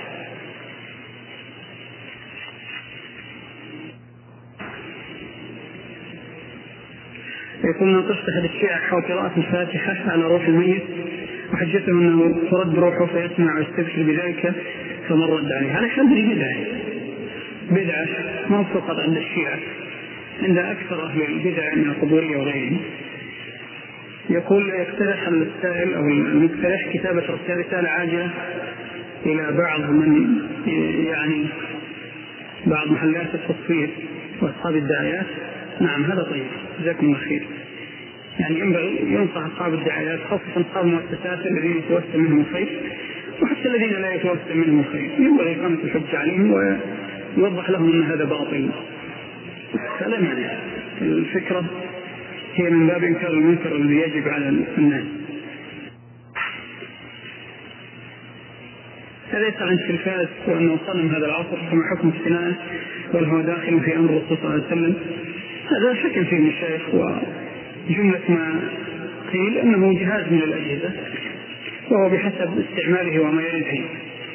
يقول ناقشت أحد الشيعة حول قراءة الفاتحة على روح الميت وحجته أنه ترد روحه فيسمع ويستبشر بذلك فمن رد عليه. هذا حمد بدعة بدعة ما فقط عند الشيعة، عند أكثر أهل البدع من القبورية وغيرهم. يقول يقترح السائل أو المقترح كتابة رسالة عاجلة إلى بعض من يعني بعض محلات التصوير وأصحاب الدعايات. نعم هذا طيب، جزاكم الله خير. يعني ينبغي ينصح أصحاب الدعايات خاصة أصحاب المؤسسات الذين يتوسم منهم الخير وحتى الذين لا يتوسم منهم الخير، ينبغي إقامة الحجة عليهم ويوضح لهم أن هذا باطل. فلا مانع، الفكرة هي من باب إنكار المنكر الذي يجب على الناس. هذا يسأل عن التلفاز وأنه صنم هذا العصر كما حكم الصناعة وهل هو داخل في أمر الرسول صلى الله عليه وسلم. هذا حكم فيه المشايخ، وجملة ما قيل أنه جهاز من الأجهزة وهو بحسب استعماله وما يريد فيه.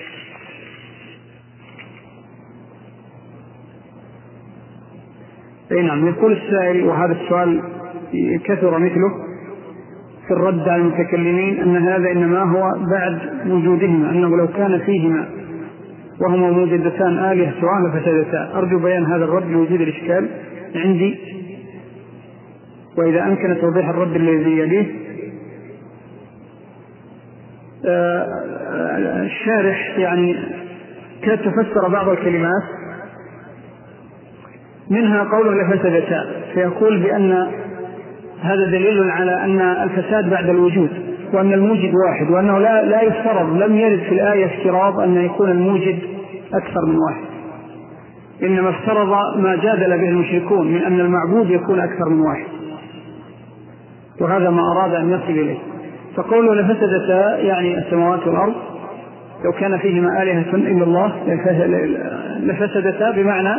أي نعم. يقول السائل وهذا السؤال كثر مثله في الرد على المتكلمين أن هذا إنما هو بعد وجودهما، أنه لو كان فيهما وهما موجودتان آلهة سواء لفسدتا. أرجو بيان هذا الرد لوجود الإشكال عندي، وإذا أمكن توضيح الرد الذي يليه. الشارح يعني كاد تفسر بعض الكلمات منها قوله لفسدتا، فيقول بأن هذا دليل على أن الفساد بعد الوجود وأن الموجد واحد، وأنه لا, لا يفترض، لم يرد في الآية افتراض أن يكون الموجد أكثر من واحد، إنما افترض ما جادل به المشركون من أن المعبود يكون أكثر من واحد، وهذا ما أراد أن يصل إليه. فقوله لفسدتا يعني السماوات والأرض لو كان فيهما آلهة إلا الله لفسدتا، بمعنى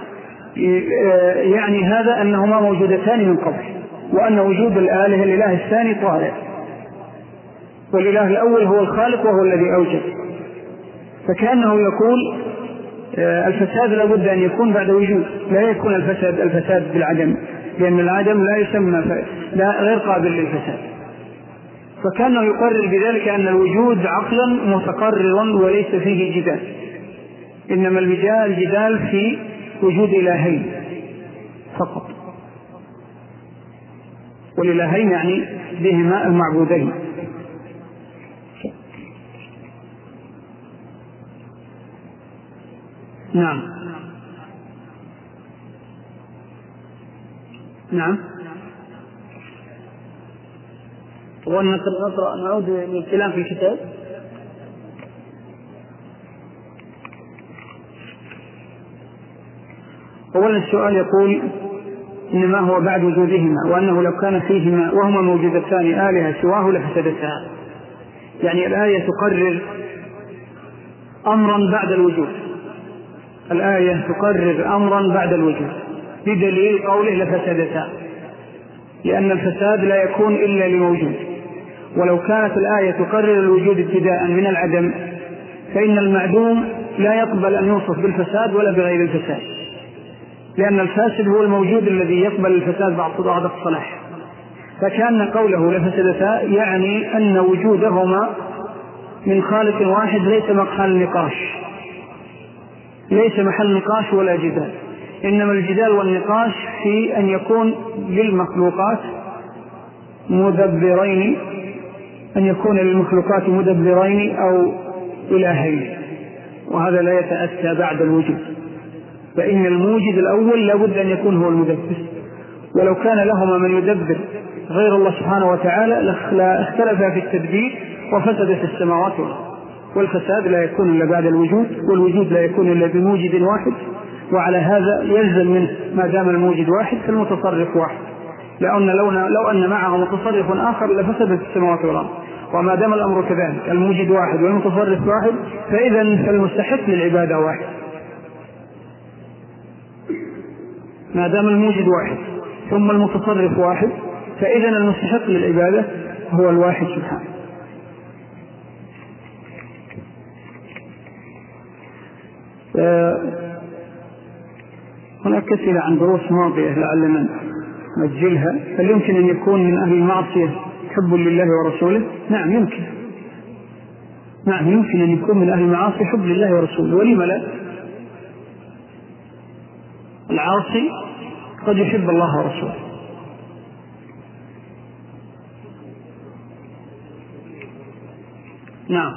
يعني هذا أنهما موجودتان من قبل، وأن وجود الآلهة الإله الثاني طارئ، والإله الأول هو الخالق وهو الذي أوجد. فكأنه يقول الفساد لابد أن يكون بعد وجود، لا يكون الفساد الفساد بالعدم، لأن العدم لا يسمى لا غير قابل للفساد. فكأنه يقرر بذلك أن الوجود عقلا متقرر وليس فيه جدال، إنما الجدال في وجود إلهين فقط، والإلهين يعني بهما المعبودين. نعم نعم. ونقرأ نعود للكلام في الكتاب. أولا السؤال يقول إنما هو بعد وجودهما، وأنه لو كان فيهما وهما موجودتان آلهة سواه لفسدتا. يعني الآية تقرر أمرا بعد الوجود، الآية تقرر أمرا بعد الوجود بدليل قوله لفسدتا، لأن الفساد لا يكون إلا لموجود. ولو كانت الآية تقرر الوجود ابتداء من العدم فإن المعدوم لا يقبل أن يوصف بالفساد ولا بغير الفساد، لأن الفاسد هو الموجود الذي يقبل الفساد بعد الصلاح. فكان قوله لفسدتا يعني أن وجودهما من خالق واحد ليس محل نقاش، ليس محل نقاش ولا جدال، إنما الجدال والنقاش في أن يكون للمخلوقات مدبرين، أن يكون للمخلوقات مدبرين أو إلهين، وهذا لا يتأتى بعد الوجود، فإن الموجد الأول لابد أن يكون هو المدبر، ولو كان لهما من يدبر غير الله سبحانه وتعالى لاختلفا في التدبير وفسدت السماوات والأرض، والفساد لا يكون إلا بعد الوجود، والوجود لا يكون إلا بموجد واحد، وعلى هذا يلزم منه ما دام الموجد واحد فالمتصرف واحد، لأن لو, لو أن معه متصرف آخر لفسدت السماوات والأرض، وما دام الأمر كذلك الموجد واحد والمتصرف واحد فإذا فالمستحق للعبادة واحد، ما دام الموجد واحد ثم المتصرف واحد فإذا المستحق للعبادة هو الواحد سبحانه. هناك أسئلة عن دروس ماضية لعلنا نسجلها. هل يمكن أن يكون من أهل المعصية حب لله ورسوله؟ نعم يمكن، نعم يمكن أن يكون من أهل المعاصي حب لله ورسوله، ولم لا؟ العاصي قد يحب الله ورسوله. نعم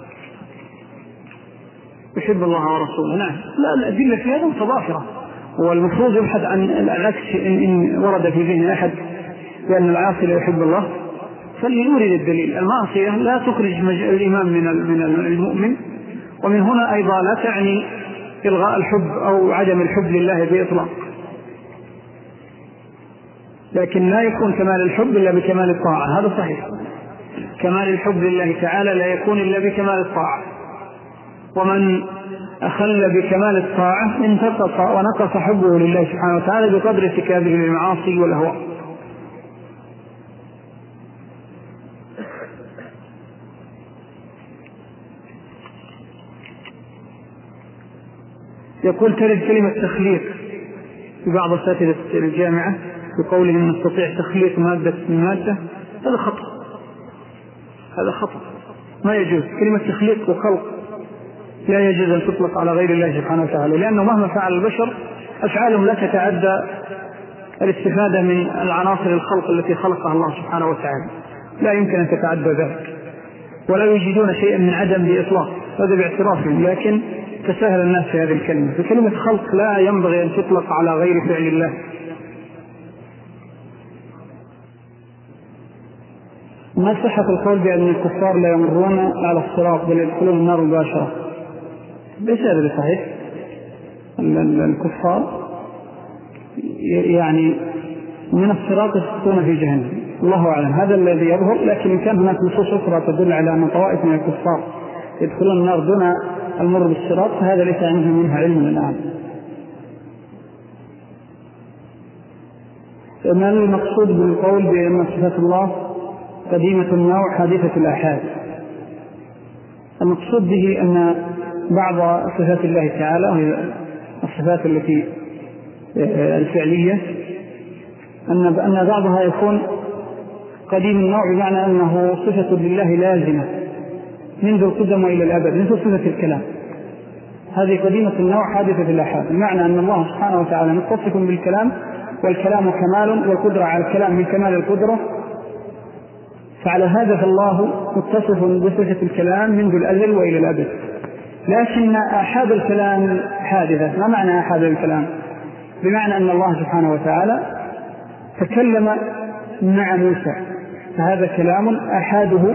يحب الله ورسوله، نعم. لا الأدلة في هذا متضافرة، والمفروض يبحث عن العكس. إن, إن ورد في ذهن أحد بأن العاصي لا يحب الله فليورد الدليل. المعصية لا تخرج الإيمان من المؤمن، ومن هنا أيضا لا تعني إلغاء الحب أو عدم الحب لله بإطلاق، لكن لا يكون كمال الحب إلا بكمال الطاعة، هذا صحيح. كمال الحب لله تعالى لا يكون إلا بكمال الطاعة، ومن أخل بكمال الطاعة انتقص ونقص حبه لله سبحانه وتعالى بقدر ارتكابه للمعاصي والأهواء. يقول ترد كلمة تخليق في بعض أساتذة الجامعة بقولهم نستطيع تخليق مادة من مادة، هذا خطأ، هذا خطأ، ما يجوز. كلمة تخليق وخلق لا يجوز أن تطلق على غير الله سبحانه وتعالى، لأنه مهما فعل البشر أفعالهم لا تتعدى الاستفادة من العناصر الخلق التي خلقها الله سبحانه وتعالى، لا يمكن أن تتعدى ذلك، ولا يجدون شيئا من عدم بإطلاق، هذا باعترافهم. لكن تساهل الناس في هذه الكلمة، فكلمة خلق لا ينبغي أن تطلق على غير فعل الله. ما صحة القول بأن الكفار لا يمرون على الصراط بل يدخلون النار مباشرة؟ ليس هذا صحيح. الكفار يعني من الصراط يسقطون في جهنم، الله أعلم، هذا الذي يظهر. لكن إن كان هناك نصوص أخرى تدل على أن طوائف من الكفار يدخلون النار دون المر بالصراط فهذا ليس عندهم منها علم الآن. ما المقصود بالقول بأن صفات الله قديمة النوع حادثة الآحاد؟ المقصود به أن بعض صفات الله تعالى وهي الصفات التي الفعلية أن أن بعضها يكون قديم النوع بمعنى أنه صفة لله لازمة منذ القدم وإلى الأبد، مثل صفة الكلام، هذه قديمة النوع حادثة الآحاد، بمعنى أن الله سبحانه وتعالى متصف بالكلام، والكلام كمال، والقدرة على الكلام من كمال القدرة، فعلى هذا فالله متصف بصفة الكلام منذ الأزل وإلى الأبد. لكن آحاد الكلام حادثة. ما معنى آحاد الكلام؟ بمعنى أن الله سبحانه وتعالى تكلم مع موسى، فهذا كلام آحاده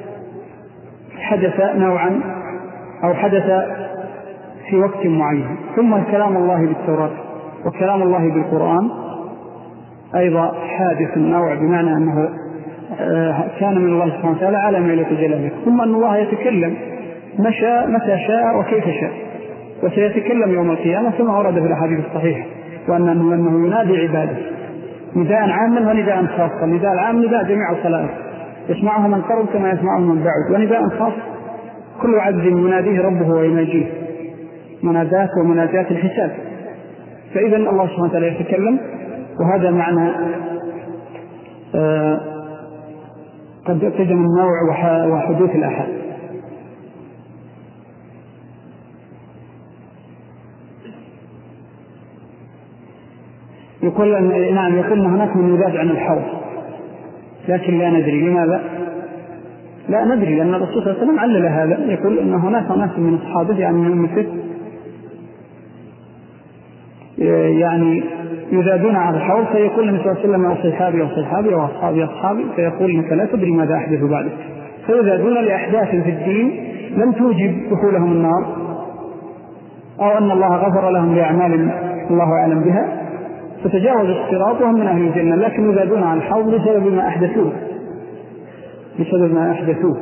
حدث نوعا أو حدث في وقت معين. ثم كلام الله بالتوراة وكلام الله بالقرآن أيضا حادث النوع، بمعنى أنه كان من الله سبحانه وتعالى على ما يتجلى. ثم أن الله يتكلم مشى متى شاء وكيف شاء، وسيتكلم يوم القيامة كما ورد في الأحاديث الصحيحة، وأنه أنه ينادي عباده نداء عاما ونداء خاصا. نداء العام نداء جميع الخلائق يسمعه من قرب كما يسمعه من بعد، ونداء خاص كل عبد يناديه ربه ويناجيه منادات ومناجات الحساب. فإذا الله سبحانه وتعالى يتكلم، وهذا معنى آه قد قدم النوع وحدوث الأحد. يقول نعم يقول هناك من يذاد عن الحوض، لكن لا ندري لماذا. لا ندري، لأن الرسول صلى الله عليه وسلم علل هذا، يقول أن هناك ناس من أصحابه يعني من مثل يعني يذادون على الحوض، فيقول النبي صلى الله عليه وسلم أصحابي أصحابي وأصحابي أصحابي، فيقول إنك لا تدري ماذا أحدث بعدك، فيذادون لأحداث في الدين لم توجب دخولهم النار، أو أن الله غفر لهم بأعمال الله أعلم بها فتجاوز الصراط وهم من أهل الجنة، لكن يذادون على الحوض بسبب ما أحدثوه بسبب ما أحدثوه.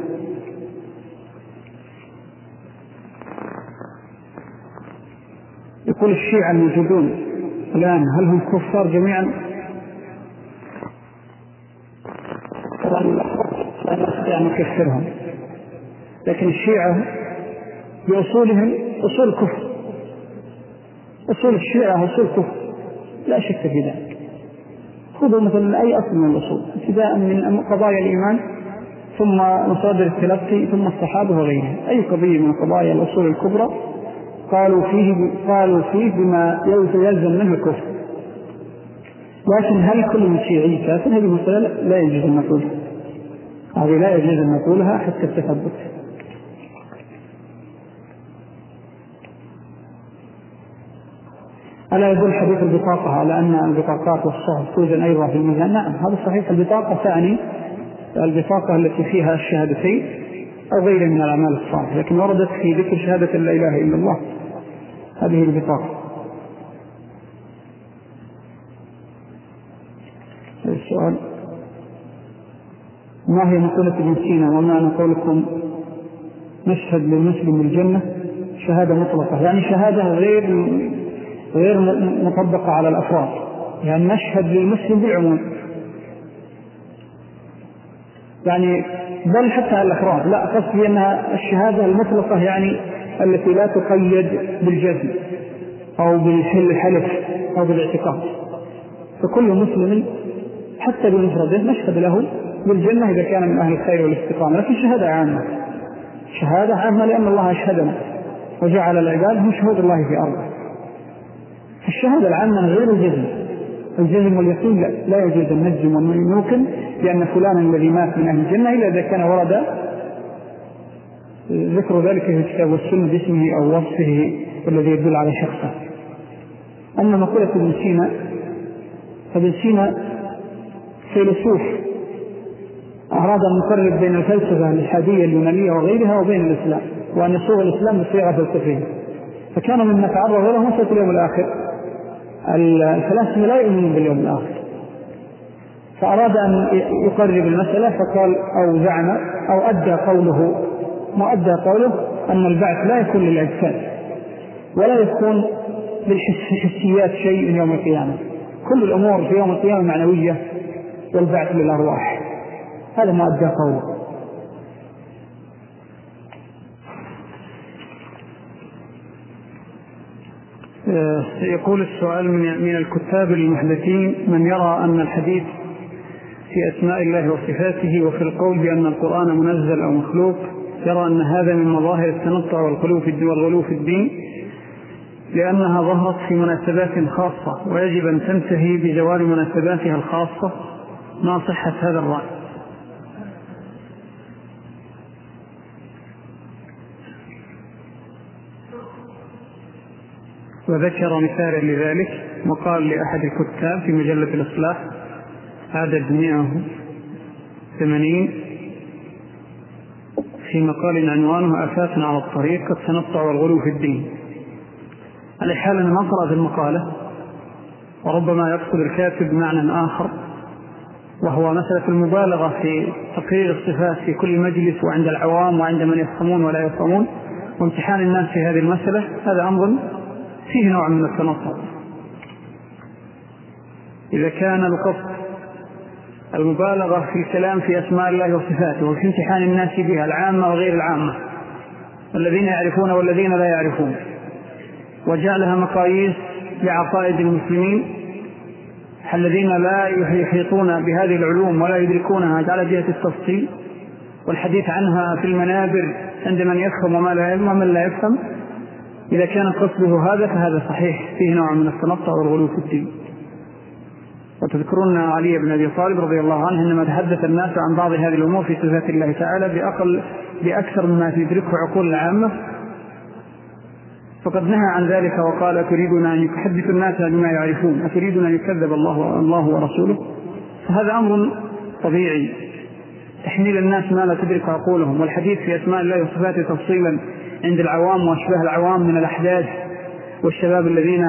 يقول الشيعة الموجودون الآن هل هم كفار جميعا؟ لا نستطيع أن نكفرهم، لكن الشيعة بأصولهم أصول كفر، أصول الشيعة أصول كفر لا شك في ذلك. خذوا مثلا أي أصل من الأصول ابتداء من قضايا الإيمان ثم مصادر التلقي ثم الصحابة وغيرهم، أي قضية من قضايا الأصول الكبرى قالوا فيه قالوا فيه بما يلزم منه الكفر. لكن هل كل شيعي كافر؟ هذه مسألة لا يجوز أن نقولها، هذه لا يجوز أن نقولها حتى التثبت. ألا يدل حديث البطاقة على أن البطاقات والصحف توزن أيضا في الميزان؟ نعم هذا صحيح. البطاقة تعني البطاقة التي فيها الشهادتين أو غيرها من الأعمال الصالحة، لكن وردت في ذكر شهادة لا إله إلا الله، هذه البطاقة. السؤال: ما هي مقولة ابن سينا ومعنى قولكم نشهد للمسلم بالجنة شهادة مطلقة؟ يعني شهادة غير غير مطبقة على الأفراد، يعني نشهد للمسلم بالعموم، يعني بل حتى الأفراد، لا قصدي أنها الشهادة المطلقة يعني التي لا تقيد بالجزم أو بالحلف أو بالاعتقاد، فكل مسلم حتى بمفرده نشهد له بالجنة إذا كان من أهل الخير والاستقامة. لكن شهادة عامة، شهادة عامة لأن الله أشهدنا وجعل العباد هم شهود الله في أرضه. الشهادة العامة غير الجزم، الجزم واليقين لا, لا يجوز أن نجزم ونوكل لأن فلانا الذي مات من أهل الجنة إلا إذا كان ورد ذكر ذلك في الكتاب والسنة باسمه أو وصفه الذي يدل على شخصه. أما مقولة ابن سينا، فابن سينا فيلسوف أراد أن يقرب بين الفلسفة الإلحادية اليونانية وغيرها وبين الإسلام، وأن يصوغ الإسلام بصيغة فلسفية، فكان مما تعرض له مسألة اليوم الآخر. الفلاسفة لا يؤمنون باليوم الآخر، فأراد أن يقرب المسألة فقال أو زعم أو أدى قوله ما أدى قوله أن البعث لا يكون للأجساد ولا يكون بالحسيات شيء من يوم القيامة، كل الأمور في يوم القيامة معنوية والبعث للأرواح، هذا ما أدى قوله. يقول السؤال من الكتاب المحدثين: من يرى أن الحديث في أسماء الله وصفاته وفي القول بأن القرآن منزل أو مخلوق يرى أن هذا من مظاهر التنطع والغلو في الدين لأنها ظهرت في مناسبات خاصة ويجب أن تنتهي بزوال مناسباتها الخاصة، ما صحة هذا الرأي؟ وذكر مثالا لذلك وقال لأحد الكتاب في مجلة الإصلاح عدد مئة وثمانين في مقال عنوانه آفات على الطريق التنطع والغلو في الدين. على حال أن نقرأ في المقالة وربما يقصد الكاتب معنى آخر، وهو مسألة المبالغة في تقرير الصفات في كل مجلس وعند العوام وعند من يفهمون ولا يفهمون، وامتحان الناس في هذه المسألة. هذا أمر فيه نوع من التنطع. إذا كان القصد المبالغة في الكلام في أسماء الله وصفاته وفي امتحان الناس بها العامة وغير العامة، الذين يعرفون والذين لا يعرفون، وجعلها مقاييس لعقائد المسلمين الذين لا يحيطون بهذه العلوم ولا يدركونها على جهة التفصيل، والحديث عنها في المنابر عند من يفهم وما لا يفهم ومن لا يفهم، إذا كان قصده هذا فهذا صحيح فيه نوع من التنطع والغلو في الدين. وتذكرون علي بن أبي طالب رضي الله عنه إنما تحدث الناس عن بعض هذه الأمور في صفات الله تعالى بأقل بأكثر مما تدركه عقول العامة، فقد نهى عن ذلك وقال: أتريدون أن يحدث الناس بما يعرفون، أتريدون أن يكذب الله الله ورسوله؟ فهذا أمر طبيعي، تحميل الناس ما لا تدرك عقولهم. والحديث في أسماء الله وصفاته تفصيلا عند العوام وأشباه العوام من الأحداث والشباب الذين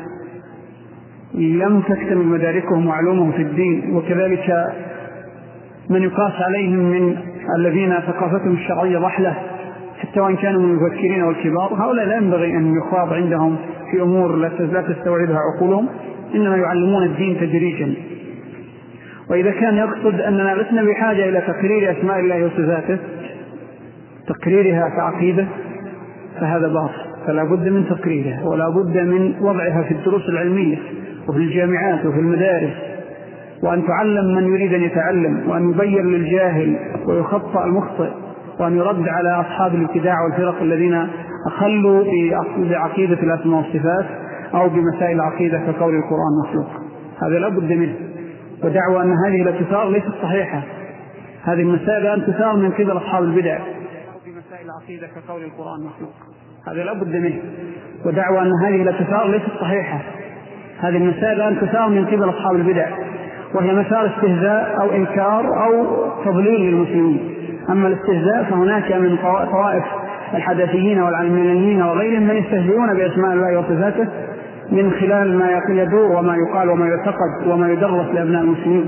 لم تكتمل مداركهم وعلومهم في الدين، وكذلك من يقاس عليهم من الذين ثقافتهم الشرعية ضحلة حتى وإن كانوا من المفكرين والكبار. هؤلاء لا ينبغي أن يخاض عندهم في أمور لا تستوعبها عقولهم، إنما يعلمون الدين تدريجا. وإذا كان يقصد أننا لسنا بحاجة إلى تقرير أسماء الله وصفاته، تقريرها كعقيدة، فهذا باطل، فلا بد من تقريرها ولا بد من وضعها في الدروس العلمية وفي الجامعات وفي المدارس، وأن تعلم من يريد أن يتعلم، وأن يبين للجاهل ويخطأ المخطئ، وأن يرد على أصحاب الابتداع والفرق الذين أخلوا بعقيدة الأسماء والصفات أو بمسائل العقيدة كقول القرآن مخلوق. هذا لا بد منه. ودعوى أن هذه الاتصال ليست صحيحة، هذه المسائل أن تثار من قبل أصحاب البدع أو بمسائل العقيدة كقول القرآن مخلوق، هذا لا بد منه. ودعوى أن هذه الاتصال ليست صحيحة، هذه المسائل أن تثار من قبل أصحاب البدع، وهي مسار استهزاء أو إنكار أو تضليل للمسلمين. أما الاستهزاء فهناك من طوائف الحدثيين والعلمانيين وغيرهم من يستهزئون بأسماء الله وصفاته من خلال ما يدور وما يقال وما يعتقد وما يدرس لأبناء المسلمين.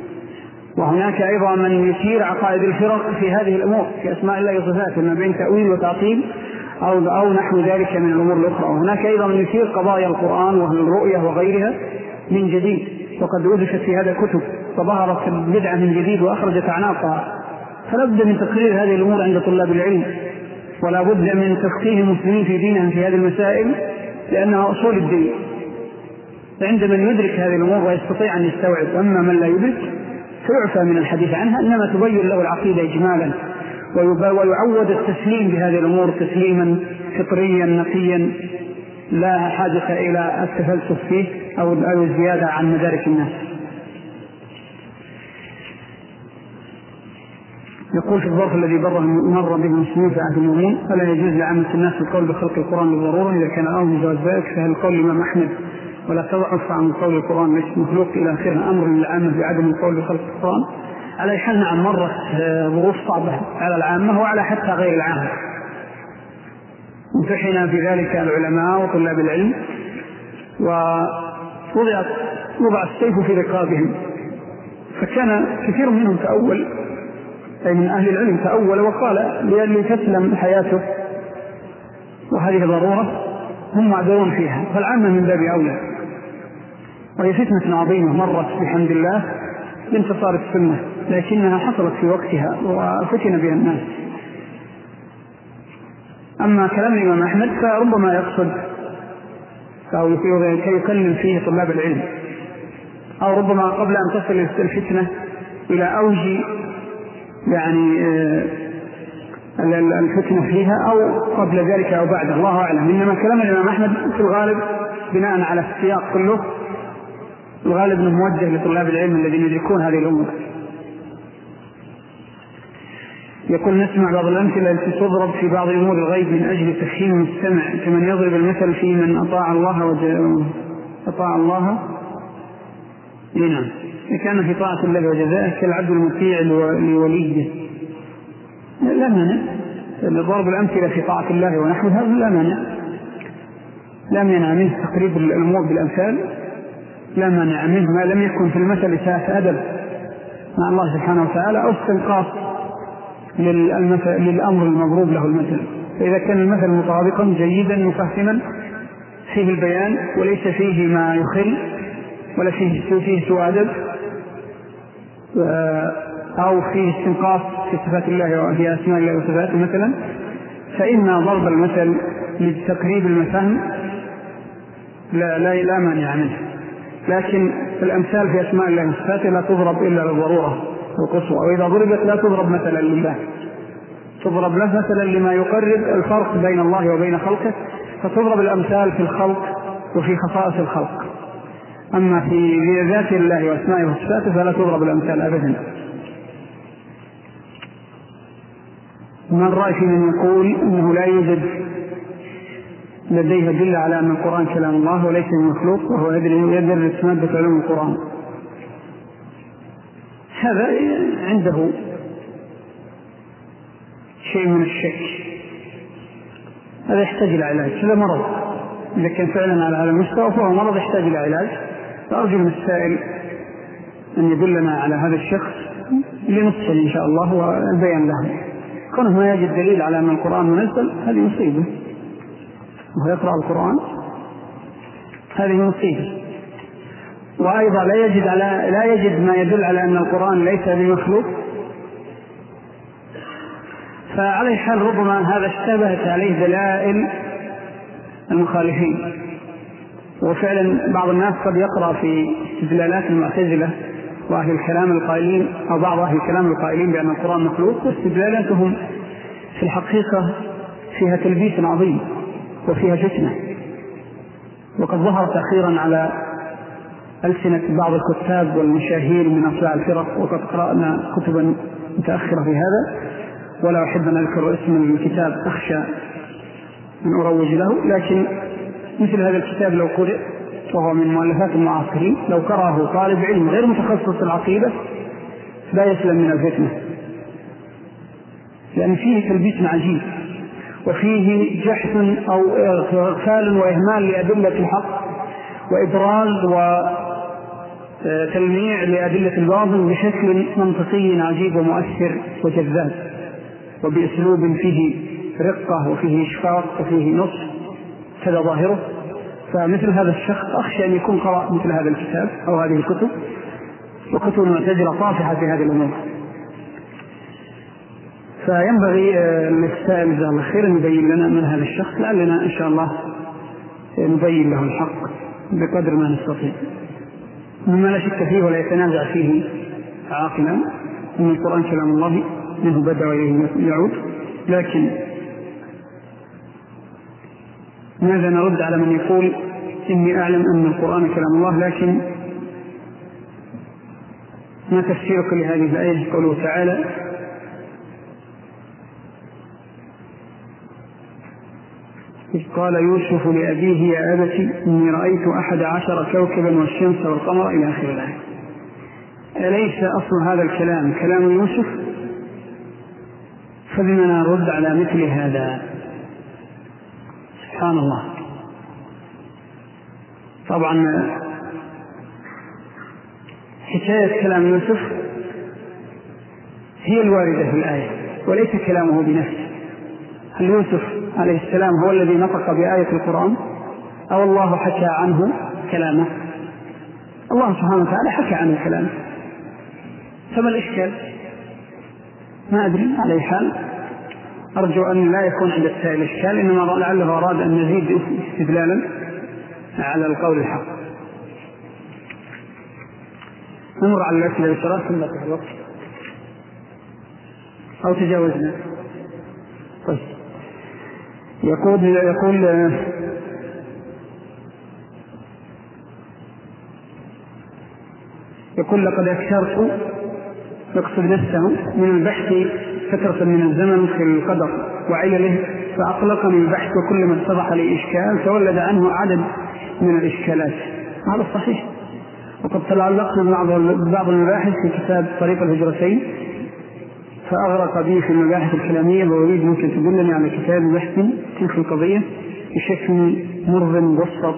وهناك أيضا من يشير عقائد الفرق في هذه الأمور في أسماء الله وصفاته ما بين تأويل وتعطيل أو, أو نحو ذلك من الأمور الأخرى. وهناك أيضا من يشير قضايا القرآن والرؤية وغيرها من جديد، وقد أدرست في هذا كتب فظهرت البدعة من جديد وأخرجت أعناقها. فلا بد من تقرير هذه الأمور عند طلاب العلم، ولا بد من تفقيه المسلمين في دينهم في هذه المسائل، لأنها أصول الدين. فعند من يدرك هذه الأمور ويستطيع أن يستوعب، أما من لا يدرك فيعفى من الحديث عنها، إنما تبين له العقيدة إجمالا ويعود التسليم بهذه الأمور تسليما فطريا نقيا لا حاجة إلى التفلسف فيه أو الزيادة عن مدارك الناس. يقول في الظرف الذي مر به المسلمين في عهد المؤمنين: فلا يجوز لعامة الناس القول بخلق القرآن بالضرورة إذا كان الأمر بجواز ذلك، فهل القول الإمام أحمد ولا تضعف عن قول القرآن ليس مخلوق إلى آخره أمر للعامة بعدم القول بخلق القرآن؟ على حال نعم، مرت ظروف صعبة على العامة وعلى حتى غير العامة، امتحن في ذلك العلماء وطلاب العلم، ووضع وضع السيف في رقابهم، فكان كثير منهم تأول، أي من أهل العلم تأول وقال لأن تسلم حياته وهذه ضرورة هم معذورون فيها، فالعامة من باب أولى. وهي فتنة عظيمة مرت بحمد الله بانتصار السنة، لكنها حصلت في وقتها وفتن بها الناس. أما كلام الإمام أحمد فربما يقصد أو كي يكلم فيه طلاب العلم، أو ربما قبل أن تصل الفتنة إلى أوج يعني الفتنة فيها أو قبل ذلك أو بعد، الله أعلم. إنما كلام الإمام أحمد في الغالب بناء على السياق كله الغالب أنه موجه لطلاب العلم الذين يدركون هذه الأمور. يقول: نسمع بعض الأمثلة التي تضرب في بعض أمور الغيب من أجل تفهيم المستمع، كمن يضرب المثل في من أطاع الله وجزاه أطاع الله نعم كان في طاعة الله وجزاه كالعبد المطيع لوليه. لا مانع ضرب الأمثلة في طاعة الله ونحوها، لا مانع، لا مانع منه تقريب الأمور بالأمثال، لا مانع منه ما لم يكن في المثل ساعة أدب مع الله سبحانه وتعالى أو استنقاص للأمر المضروب له المثل. فإذا كان المثل مطابقا جيدا مفهما فيه البيان وليس فيه ما يخل ولا فيه فيه سوء أدب أو فيه استنقاص في صفات الله وفي أسماء الله وصفاته مثلا، فإن ضرب المثل لتقريب المفهوم لا لا لا مانع منه. لكن الأمثال في أسماء الله وصفاته لا تضرب إلا للضرورة القصوى، وإذا ضربت لا تضرب مثلا لله، تضرب مثلا لما يقرب الفرق بين الله وبين خلقه، فتضرب الأمثال في الخلق وفي خصائص الخلق. أما في ذات الله وأسمائه وصفاته فلا تضرب الأمثال أبدا. من رأي في من يقول أنه لا يوجد لديه أدلة على أن القرآن كلام الله وليس مخلوق، وهو يدرس مادة علوم القرآن، هذا عنده شيء من الشك، هذا يحتاج إلى علاج، هذا مرض. إذا كان فعلا على هذا المستوى فهو مرض يحتاج إلى علاج. فأرجو من السائل أن يدلنا على هذا الشخص لنصحه إن شاء الله والبيان له. كونه ما يجد دليل على أن القرآن منزل هذه مصيبة، وهو يقرأ القرآن هذه مصيبة. وأيضا لا يجد على لا يجد ما يدل على أن القرآن ليس بمخلوق، فعلى حال ربما هذا اشتبهت عليه دلائل المخالفين. وفعلا بعض الناس قد يقرأ في استدلالات المعتزلة وأهل الكلام القائلين أو بعض أهل الكلام القائلين بأن القرآن مخلوق، واستدلالاتهم في الحقيقة فيها تلبيس عظيم وفيها فتنة. وقد ظهرت أخيرا على ألسنة بعض الكتاب والمشاهير من أطلاع الفرق، وقد قرأنا كتبا متأخرة في هذا، ولا أحب أن أذكر اسم الكتاب أخشى أن أروج له، لكن مثل هذا الكتاب لو قرأ وهو من مؤلفات المعاصرين لو قرأه طالب علم غير متخصص في العقيدة لا يسلم من الفتنة، لأن فيه تلبيس عجيب وفيه جحث أو إغفال وإهمال لأدلة الحق وإبراز وتلميع لأدلة الباطل بشكل منطقي عجيب ومؤثر وجذاب، وبأسلوب فيه رقة وفيه إشفاق وفيه نصح كذا ظاهره. فمثل هذا الشخص أخشى أن يكون قرأ مثل هذا الكتاب أو هذه الكتب، وكتب المعتزلة طافحة في هذه الأمور. فينبغي للسائل جزاه الله خيرا يبين لنا من هذا الشخص، لعلنا إن شاء الله نبين له الحق بقدر ما نستطيع، مما لا شك فيه ولا يتنازع فيه عاقلا أن القرآن كلام الله منه بدأ وإليه يعود. لكن ماذا نرد على من يقول إني أعلم أن القرآن كلام الله، لكن ما تفسيرك لهذه الآية؟ قوله تعالى: إذ قال يوسف لأبيه يا أبت إني رأيت أحد عشر كوكبا والشمس والقمر إلى آخر الآية. أليس أصل هذا الكلام كلام يوسف؟ فبما نرد على مثل هذا؟ سبحان الله. طبعا حكاية كلام يوسف هي الواردة في الآية وليس كلامه بنفسه. هل يوسف عليه السلام هو الذي نطق بآية القرآن أو الله حكى عنه كلامه؟ الله سبحانه وتعالى حكى عنه كلامه، فما الإشكال؟ ما أدري. على حال أرجو أن لا يكون عند السائل إشكال، إنما لعله أراد أن نزيد استدلالا على القول الحق. نمر على الأسئلة بسرعة ثم نأخذ الوقت أو تجاوزنا. طيب. يقول يقول يقول لقد أكثرت، يقصد نفسه، من البحث فترة من الزمن في القدر وعلله، فأقلقني البحث وكلما اتضح لي إشكال تولد عنه عدد من الإشكالات. هذا صحيح، وقد تعلقت ببعض المباحث في كتاب طريق الهجرتين فأغرق به في المباحث الكلامية، وأريد ممكن تدلني على كتاب بحث في القضية بشكل مرض مبسط.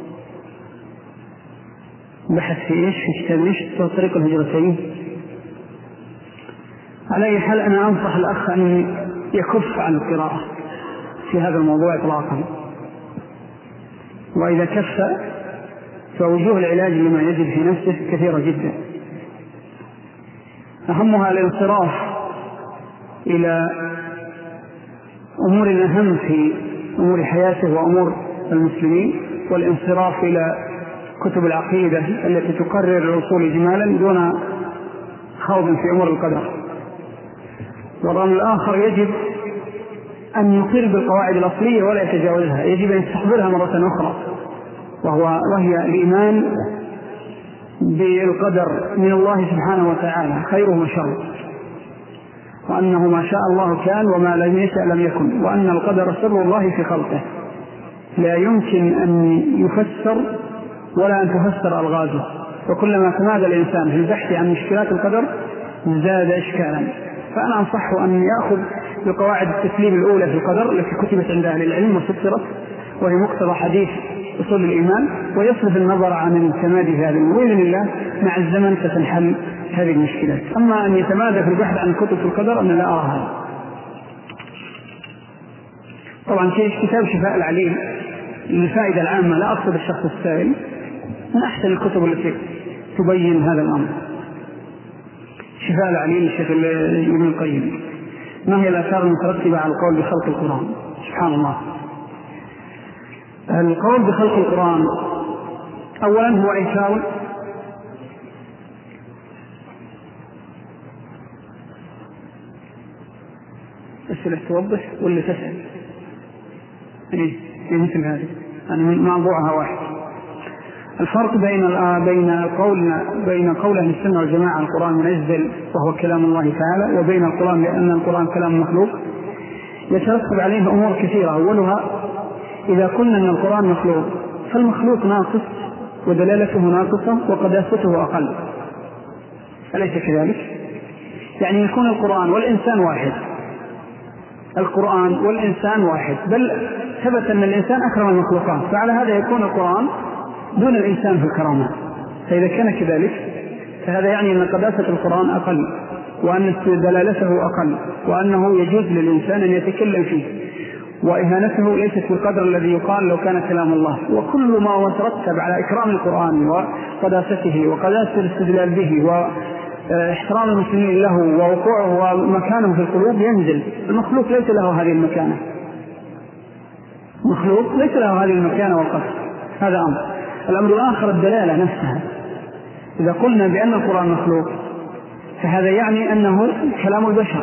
بحث في إيش؟ في كتاب إيش؟ طريق الهجرتين. على أي حال أنا أنصح الأخ أن يكف عن القراءة في هذا الموضوع إطلاقا، وإذا كف فوجوه العلاج لما يجد في نفسه كثيرة جدا، أهمها الانصراف إلى أمور أهم في أمور حياته وأمور المسلمين، والانصراف إلى كتب العقيدة التي تقرر الأصول إجمالا دون خوض في أمور القدر. والأمر الآخر يجب أن يقر بالقواعد الأصلية ولا يتجاوزها، يجب أن يستحضرها مرة أخرى، وهو وهي الإيمان بالقدر من الله سبحانه وتعالى خيره وشره، وأنه ما شاء الله كان وما لم يشأ لم يكن، وأن القدر سر الله في خلقه لا يمكن أن يفسر ولا أن تفسر ألغازه، وكلما تمادى الإنسان في البحث عن مشكلات القدر زاد إشكالا. فأنا أنصحه أن يأخذ بقواعد التسليم الأولى في القدر التي كتبت عند أهل العلم وسطرت، وهي مقتضى حديث أصول الإيمان، ويصرف النظر عن التمادي في هذه الأمور، وبإذن الله مع الزمن ستنحل هذه المشكلات. أما أن يتمادى في البحث عن كتب في القدر أنا لا أرى هذا. طبعا في كتاب شفاء العليل للفائدة العامة، لا أقصد الشخص السائل، من أحسن الكتب التي تبين هذا الأمر. شفاء العليل للشيخ ابن القيم. ما هي الآثار المترتبة على القول بخلق القرآن؟ سبحان الله. القول بخلق القرآن أولا هو إنكار أسئلة توضح واللي تسأل إيه مثل هذه يعني موضوعها واحد. الفرق بين بين قول بين قول أهل السنة والجماعة القرآن منزل وهو كلام الله تعالى، وبين القرآن بأن القرآن كلام مخلوق يترتب عليه أمور كثيرة. أولها إذا قلنا أن القرآن مخلوق فالمخلوق ناقص ودلالته ناقصة وقداسته أقل، أليس كذلك؟ يعني يكون القرآن والإنسان واحد، القرآن والإنسان واحد، بل ثبت أن الإنسان أكرم المخلوقات، فعلى هذا يكون القرآن دون الإنسان في الكرامات. فإذا كان كذلك فهذا يعني أن قداسة القرآن أقل، وأن دلالته أقل، وأنه يجوز للإنسان أن يتكلم فيه، وإهانته ليست بالقدر الذي يقال لو كان كلام الله. وكل ما يترتب على إكرام القرآن وقداسته وقداسة الاستدلال به واحترام المسلمين له ووقوعه ومكانه في القلوب ينزل. المخلوق ليس له هذه المكانة، مخلوق ليس له هذه المكانة والقدر. هذا أمر. الأمر الآخر الدلالة نفسها. إذا قلنا بأن القرآن مخلوق فهذا يعني أنه كلام البشر،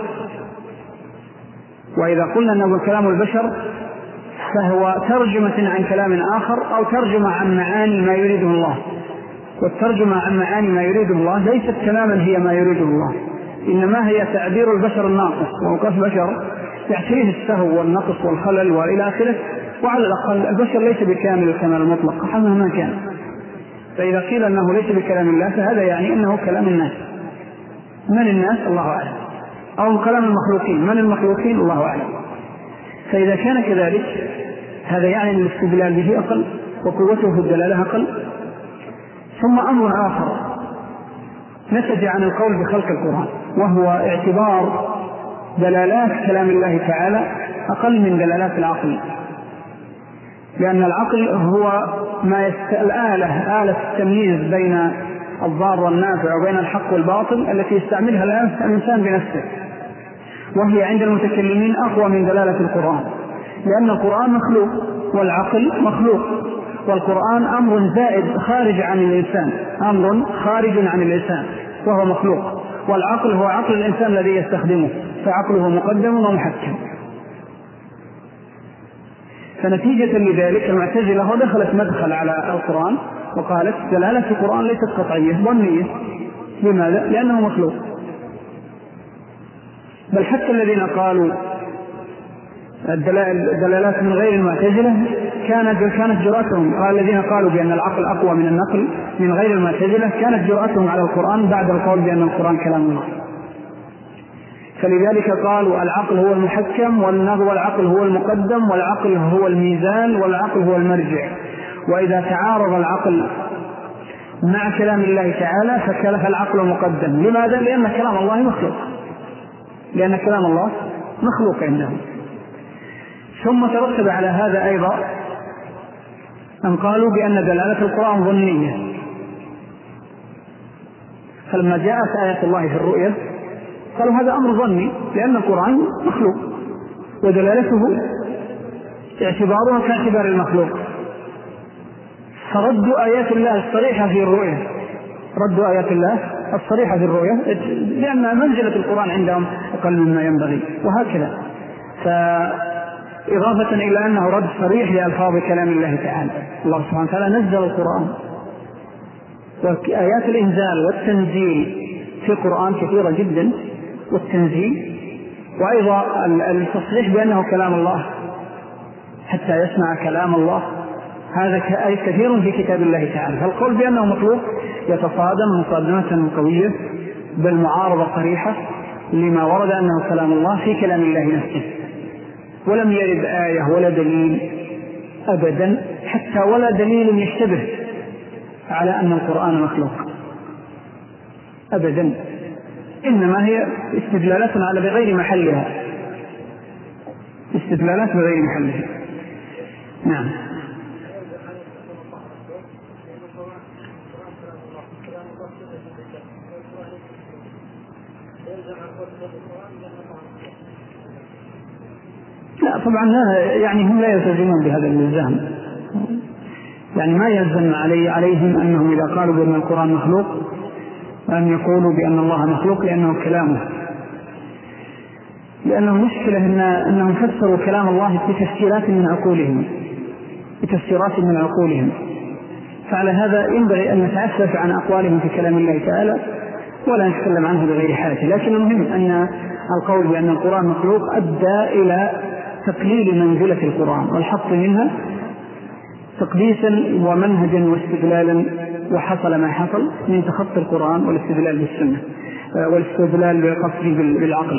وإذا قلنا أنه كلام البشر فهو ترجمة عن كلام آخر أو ترجمة عن معاني ما يريده الله. والترجمة عن معاني ما يريده الله ليست كلاما هي ما يريده الله، إنما هي تعبير البشر الناقص، ووقف بشر يعتريه السهو والنقص والخلل وإلى آخره، وعلى الأقل البشر ليس بكامل الكمال المطلق مهما كان. فإذا قيل أنه ليس بكلام الله فهذا يعني أنه كلام الناس. من الناس؟ الله أعلم. أو كلام المخلوقين. من المخلوقين؟ الله أعلم. فإذا كان كذلك هذا يعني أن الاستدلال به أقل وقوته في الدلالة أقل. ثم أمر آخر نتج عن القول بخلق القرآن، وهو اعتبار دلالات كلام الله تعالى أقل من دلالات العقل، لأن العقل هو ما يست... الآلة آلة التمييز بين الضار والنافع وبين الحق والباطل التي يستعملها الإنسان بنفسه، وهي عند المتكلمين أقوى من دلالة القرآن، لأن القرآن مخلوق والعقل مخلوق، والقرآن أمر زائد خارج عن الإنسان، أمر خارج عن الإنسان وهو مخلوق، والعقل هو عقل الإنسان الذي يستخدمه، فعقله مقدم ومحكم. فنتيجة لذلك المعتزلة دخلت مدخل على القرآن وقالت دلالة القرآن ليست قطعية ظنية. لماذا؟ لأنه مخلوق. بل حتى الذين قالوا الدلالات من غير المعتزلة كانت كانت جرأتهم، قال الذين قالوا بأن العقل أقوى من النقل من غير المعتزلة كانت جرأتهم على القرآن بعد القول بأن القرآن كلام الله. فلذلك قالوا العقل هو المحكم، والعقل هو المقدم، والعقل هو الميزان، والعقل هو المرجع. وإذا تعارض العقل مع كلام الله تعالى فكلف العقل مقدم. لماذا؟ لأن كلام الله مخلوق، لأن كلام الله مخلوق عندهم. ثم ترتب على هذا أيضا أن قالوا بأن دلالة القرآن ظنية، فلما جاءت آية الله في الرؤيا قالوا هذا أمر ظني لأن القرآن مخلوق ودلالته اعتبارها كاعتبار المخلوق، فردوا آيات الله الصريحة في الرؤيا، ردوا آيات الله الصريحة في الرؤيا لأن منزلة القرآن عندهم أقل مما ينبغي، وهكذا. فإضافة إلى أنه رد صريح لألفاظ كلام الله تعالى، الله سبحانه وتعالى نزل القرآن وآيات الإنزال والتنزيل في القرآن كثيرة جدا، والتنزيل وأيضا التصريح بأنه كلام الله حتى يسمع كلام الله، هذا كثير في كتاب الله تعالى. فالقول بأنه مخلوق يتصادم مصادمة قوية بل معارضة صريحة لما ورد أنه كلام الله في كلام الله نفسه، ولم يرد آية ولا دليل أبدا، حتى ولا دليل يشتبه على أن القرآن مخلوق أبدا، إنما هي استدلالات على بغير محلها، استدلالات بغير محلها. نعم. لا طبعا لا، يعني هم لا يلتزمون بهذا الالزام، يعني ما يلزم علي عليهم أنهم إذا قالوا بأن القرآن مخلوق أن يقولوا بأن الله مخلوق لأنه كلامه، لأنه مشكلة إن أنهم فسروا كلام الله بتفسيرات من عقولهم بتفسيرات من عقولهم فعلى هذا ينبغي أن نتعفف عن أقوالهم في كلام الله تعالى ولا نتكلم عنه بغير حاجة. لكن المهم أن القول بأن القرآن مخلوق أدى إلى تقليل منزلة القرآن والحط منها تقديسا ومنهجا واستدلالا، وحصل ما حصل من تخطي القرآن والاستدلال بالسنة والاستدلال بالقصد بالعقل.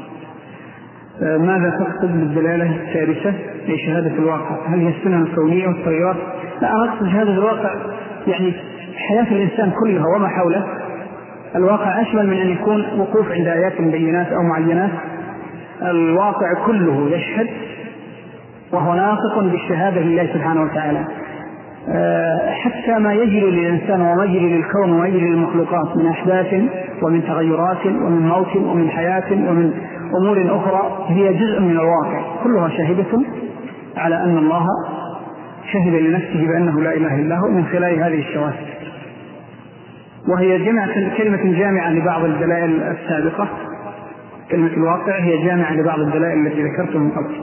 ماذا تقصد بالدلالة الثالثة؟ هي شهادة الواقع. هل هي السنة الكونية والتغيرات؟ لا، أنا أقصد شهادة الواقع يعني حياة الإنسان كلها وما حوله. الواقع أشمل من أن يكون وقوف عند آيات بينات أو معينات، الواقع كله يشهد وهو ناطق بالشهادة لله سبحانه وتعالى. حتى ما يجري للإنسان وما يجري للكون وما يجري للمخلوقات من أحداث ومن تغيرات ومن موت ومن حياة ومن أمور أخرى هي جزء من الواقع، كلها شاهدة على أن الله شهد لنفسه بأنه لا إله إلا هو من خلال هذه الشواهد، وهي جمعة كلمة جامعة لبعض الدلائل السابقة. كلمة الواقع هي جامعة لبعض الدلائل التي ذكرتها من قبل.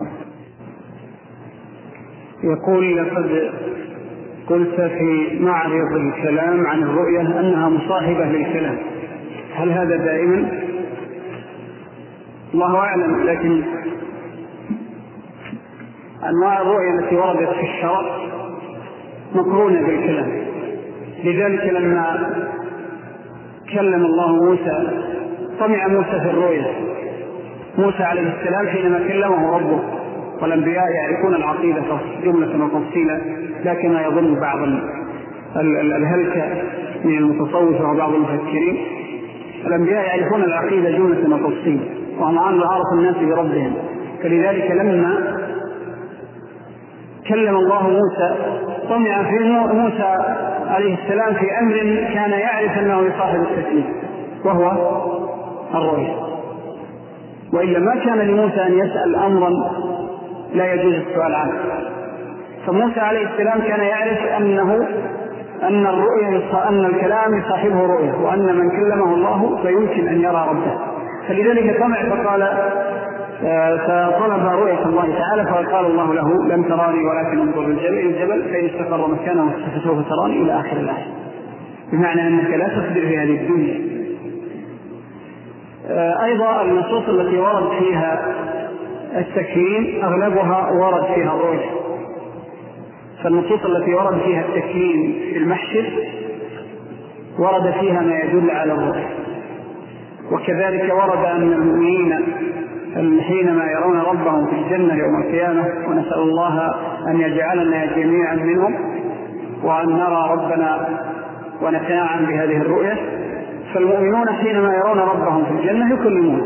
يقول لقد قلت في معرض الكلام عن الرؤية أنها مصاحبة للكلام، هل هذا دائما؟ الله أعلم، لكن أنواع الرؤية التي وردت في الشرع مقرونة بالكلام. لذلك لما كلم الله موسى طمع موسى في الرؤية، موسى عليه السلام حينما كلمه ربه، والأنبياء يعرفون العقيدة جملة وتفصيلا، لا كما يظن بعض الهلكة من المتصوفة وبعض المفكرين. الأنبياء يعرفون العقيدة جملة وتفصيلا، وهم أعرف الناس بربهم. فلذلك لما كلم الله موسى طمع في موسى عليه السلام في أمر كان يعرف أنه يصاحب التكليف وهو الرؤية، وإلا ما كان لموسى أن يسأل أمرا لا يجوز السؤال عنه. فموسى عليه السلام كان يعرف أنه أن الرؤية أن الكلام يصاحبه رؤية، وأن من كلمه الله فيمكن أن يرى ربه. فلذلك طمع فقال فطلب رؤية الله تعالى، فقال الله له لن تراني ولكن انظر الجبل فإن استقر مكانه فسوف تراني إلى آخر الآية، بمعنى أنك لا تصبر في هذه الدنيا. أيضا النصوص التي ورد فيها التكوين أغلبها ورد فيها الرؤية، فالنصوص التي ورد فيها التكوين في المحشر ورد فيها ما يدل على الرؤية. وكذلك ورد أن المؤمنين حينما يرون ربهم في الجنة يوم القيامة، ونسأل الله أن يجعلنا جميعا منهم وأن نرى ربنا ونتنعم بهذه الرؤية، فالمؤمنون حينما يرون ربهم في الجنة يكلمون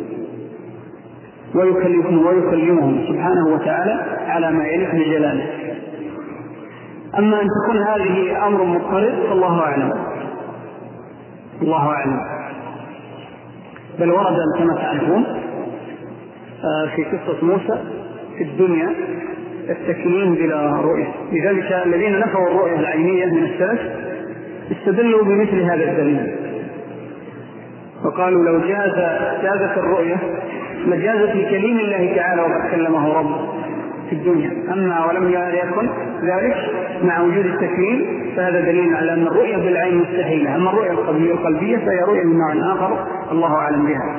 ويكلمهم ويكلمهم سبحانه وتعالى على ما يليق بجلاله. أما أن تكون هذه أمر مضطرد فالله أعلم، الله أعلم. بل ورد كما تعرفون في قصة موسى في الدنيا التكليم بلا رؤية، لذلك الذين نفوا الرؤية العينية من السلف استدلوا بمثل هذا الدليل، وقالوا لو جاز جازت الرؤية لجازت لكليم الله تعالى وقد كلمه ربه، في الدنيا. أما ولم يكن ذلك مع وجود التكليم فهذا دليل على أن الرؤية بالعين مستحيلة. أما الرؤية القلبية فهي رؤية من نوع آخر الله أعلم بها.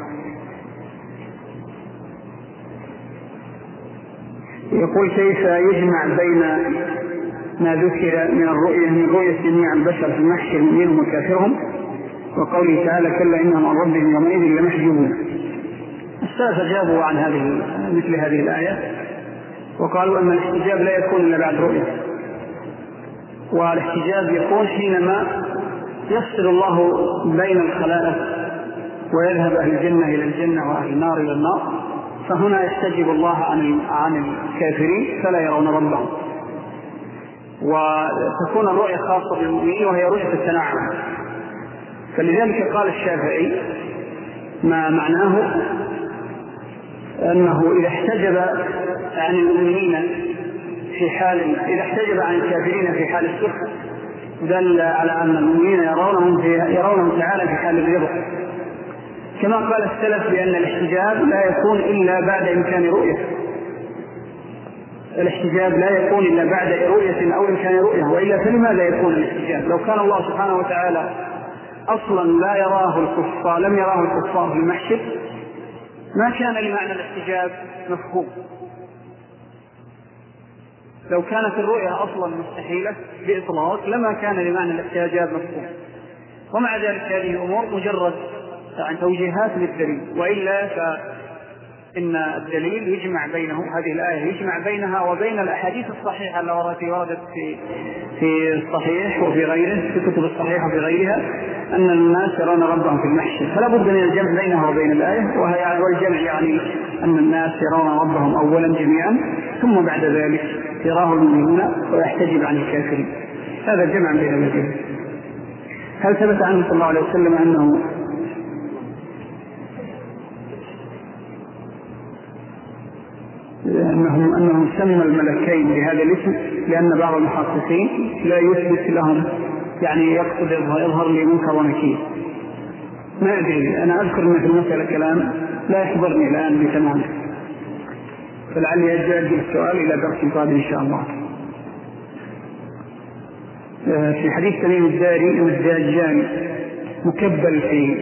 يقول كيف يجمع بين ما ذكر من الرؤية من رؤية جميع البشر في المحشر منهم وكافرهم وقوله تعالى كلا إنهم عن ربهم يومئذ لمحجوبون؟ السلف أجابوا عن هذه مثل هذه الآية وقالوا أن الاحتجاب لا يكون إلا بعد رؤية، والاحتجاب يكون حينما يفصل الله بين الخلائق ويذهب أهل الجنة إلى الجنة وأهل النار إلى النار، فهنا يحتجب الله عن عن الكافرين فلا يرون ربهم، وتكون الرؤية خاصة بالمؤمنين وهي رؤية التنعم. فلذلك قال الشافعي ما معناه أنه إذا احتجب عن المؤمنين في حال إذا احتجب عن الكافرين في حال السخط دل على أن المؤمنين يرونهم يرونهم تعالى في حال الرضا، كما قال السلف بأن الاحتجاب لا يكون إلا بعد إمكان رؤية. الاحتجاب لا يكون إلا بعد رؤية أو إمكان رؤية، وإلا فلماذا يكون الاحتجاب؟ لو كان الله سبحانه وتعالى أصلا لا يراه الكفار لم يراه الكفار في المحشر ما كان لمعنى الاحتجاب مفهوم. لو كانت الرؤية أصلا مستحيلة بإطلاق لما كان لمعنى الاحتجاب مفهوم. ومع ذلك هذه الأمور مجرد عن توجيهات للدليل، وإلا فإن الدليل يجمع بينه هذه الآية يجمع بينها وبين الأحاديث الصحيحة التي وردت في في الصحيح وفي غيره في كتب الصحيحة وفي غيرها أن الناس يرون ربهم في المحشر، فلا بد من الجمع بينها وبين الآية، والجمع يعني أن الناس يرون ربهم أولا جميعا ثم بعد ذلك يراه المؤمنون ويحتجب عن الكافرين. هذا الجمع بين الوجهين. هل ثبت عنه صلى الله عليه وسلم أنه أنه أنه سمى الملكين بهذا الاسم لأن بعض المحققين لا يثبت لهم، يعني يقصد يظهر لي منكر ونكير. ما أدري، أنا أذكر أن في المسألة كلام لا يحضرني الآن بتمامه، فلعلي أجل السؤال إلى درس قادم إن شاء الله. في حديث تميم الداري أن الدجال مكبل في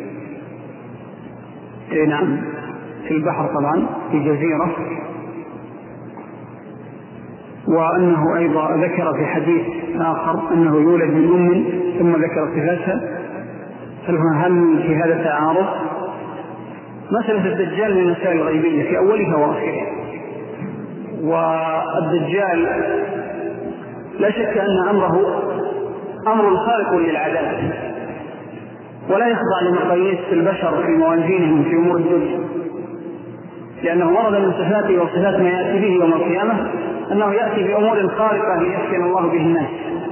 نعم في البحر طبعا في جزيرة، وأنه أيضا ذكر في حديث آخر أنه يولد من أم ثم ذكر صفاتها. هل في هذا تعارض؟ مسألة الدجال من المسائل الغيبية في أولها وآخرها، والدجال لا شك أن أمره أمر خارق للعادات ولا يخضع لمقاييس البشر في موازينهم في أمور الدنيا، لأنه ورد من صفاته وصفات ما يأتي به يوم القيامة أنه يأتي بأمور خارقة ليحسن الله به الناس،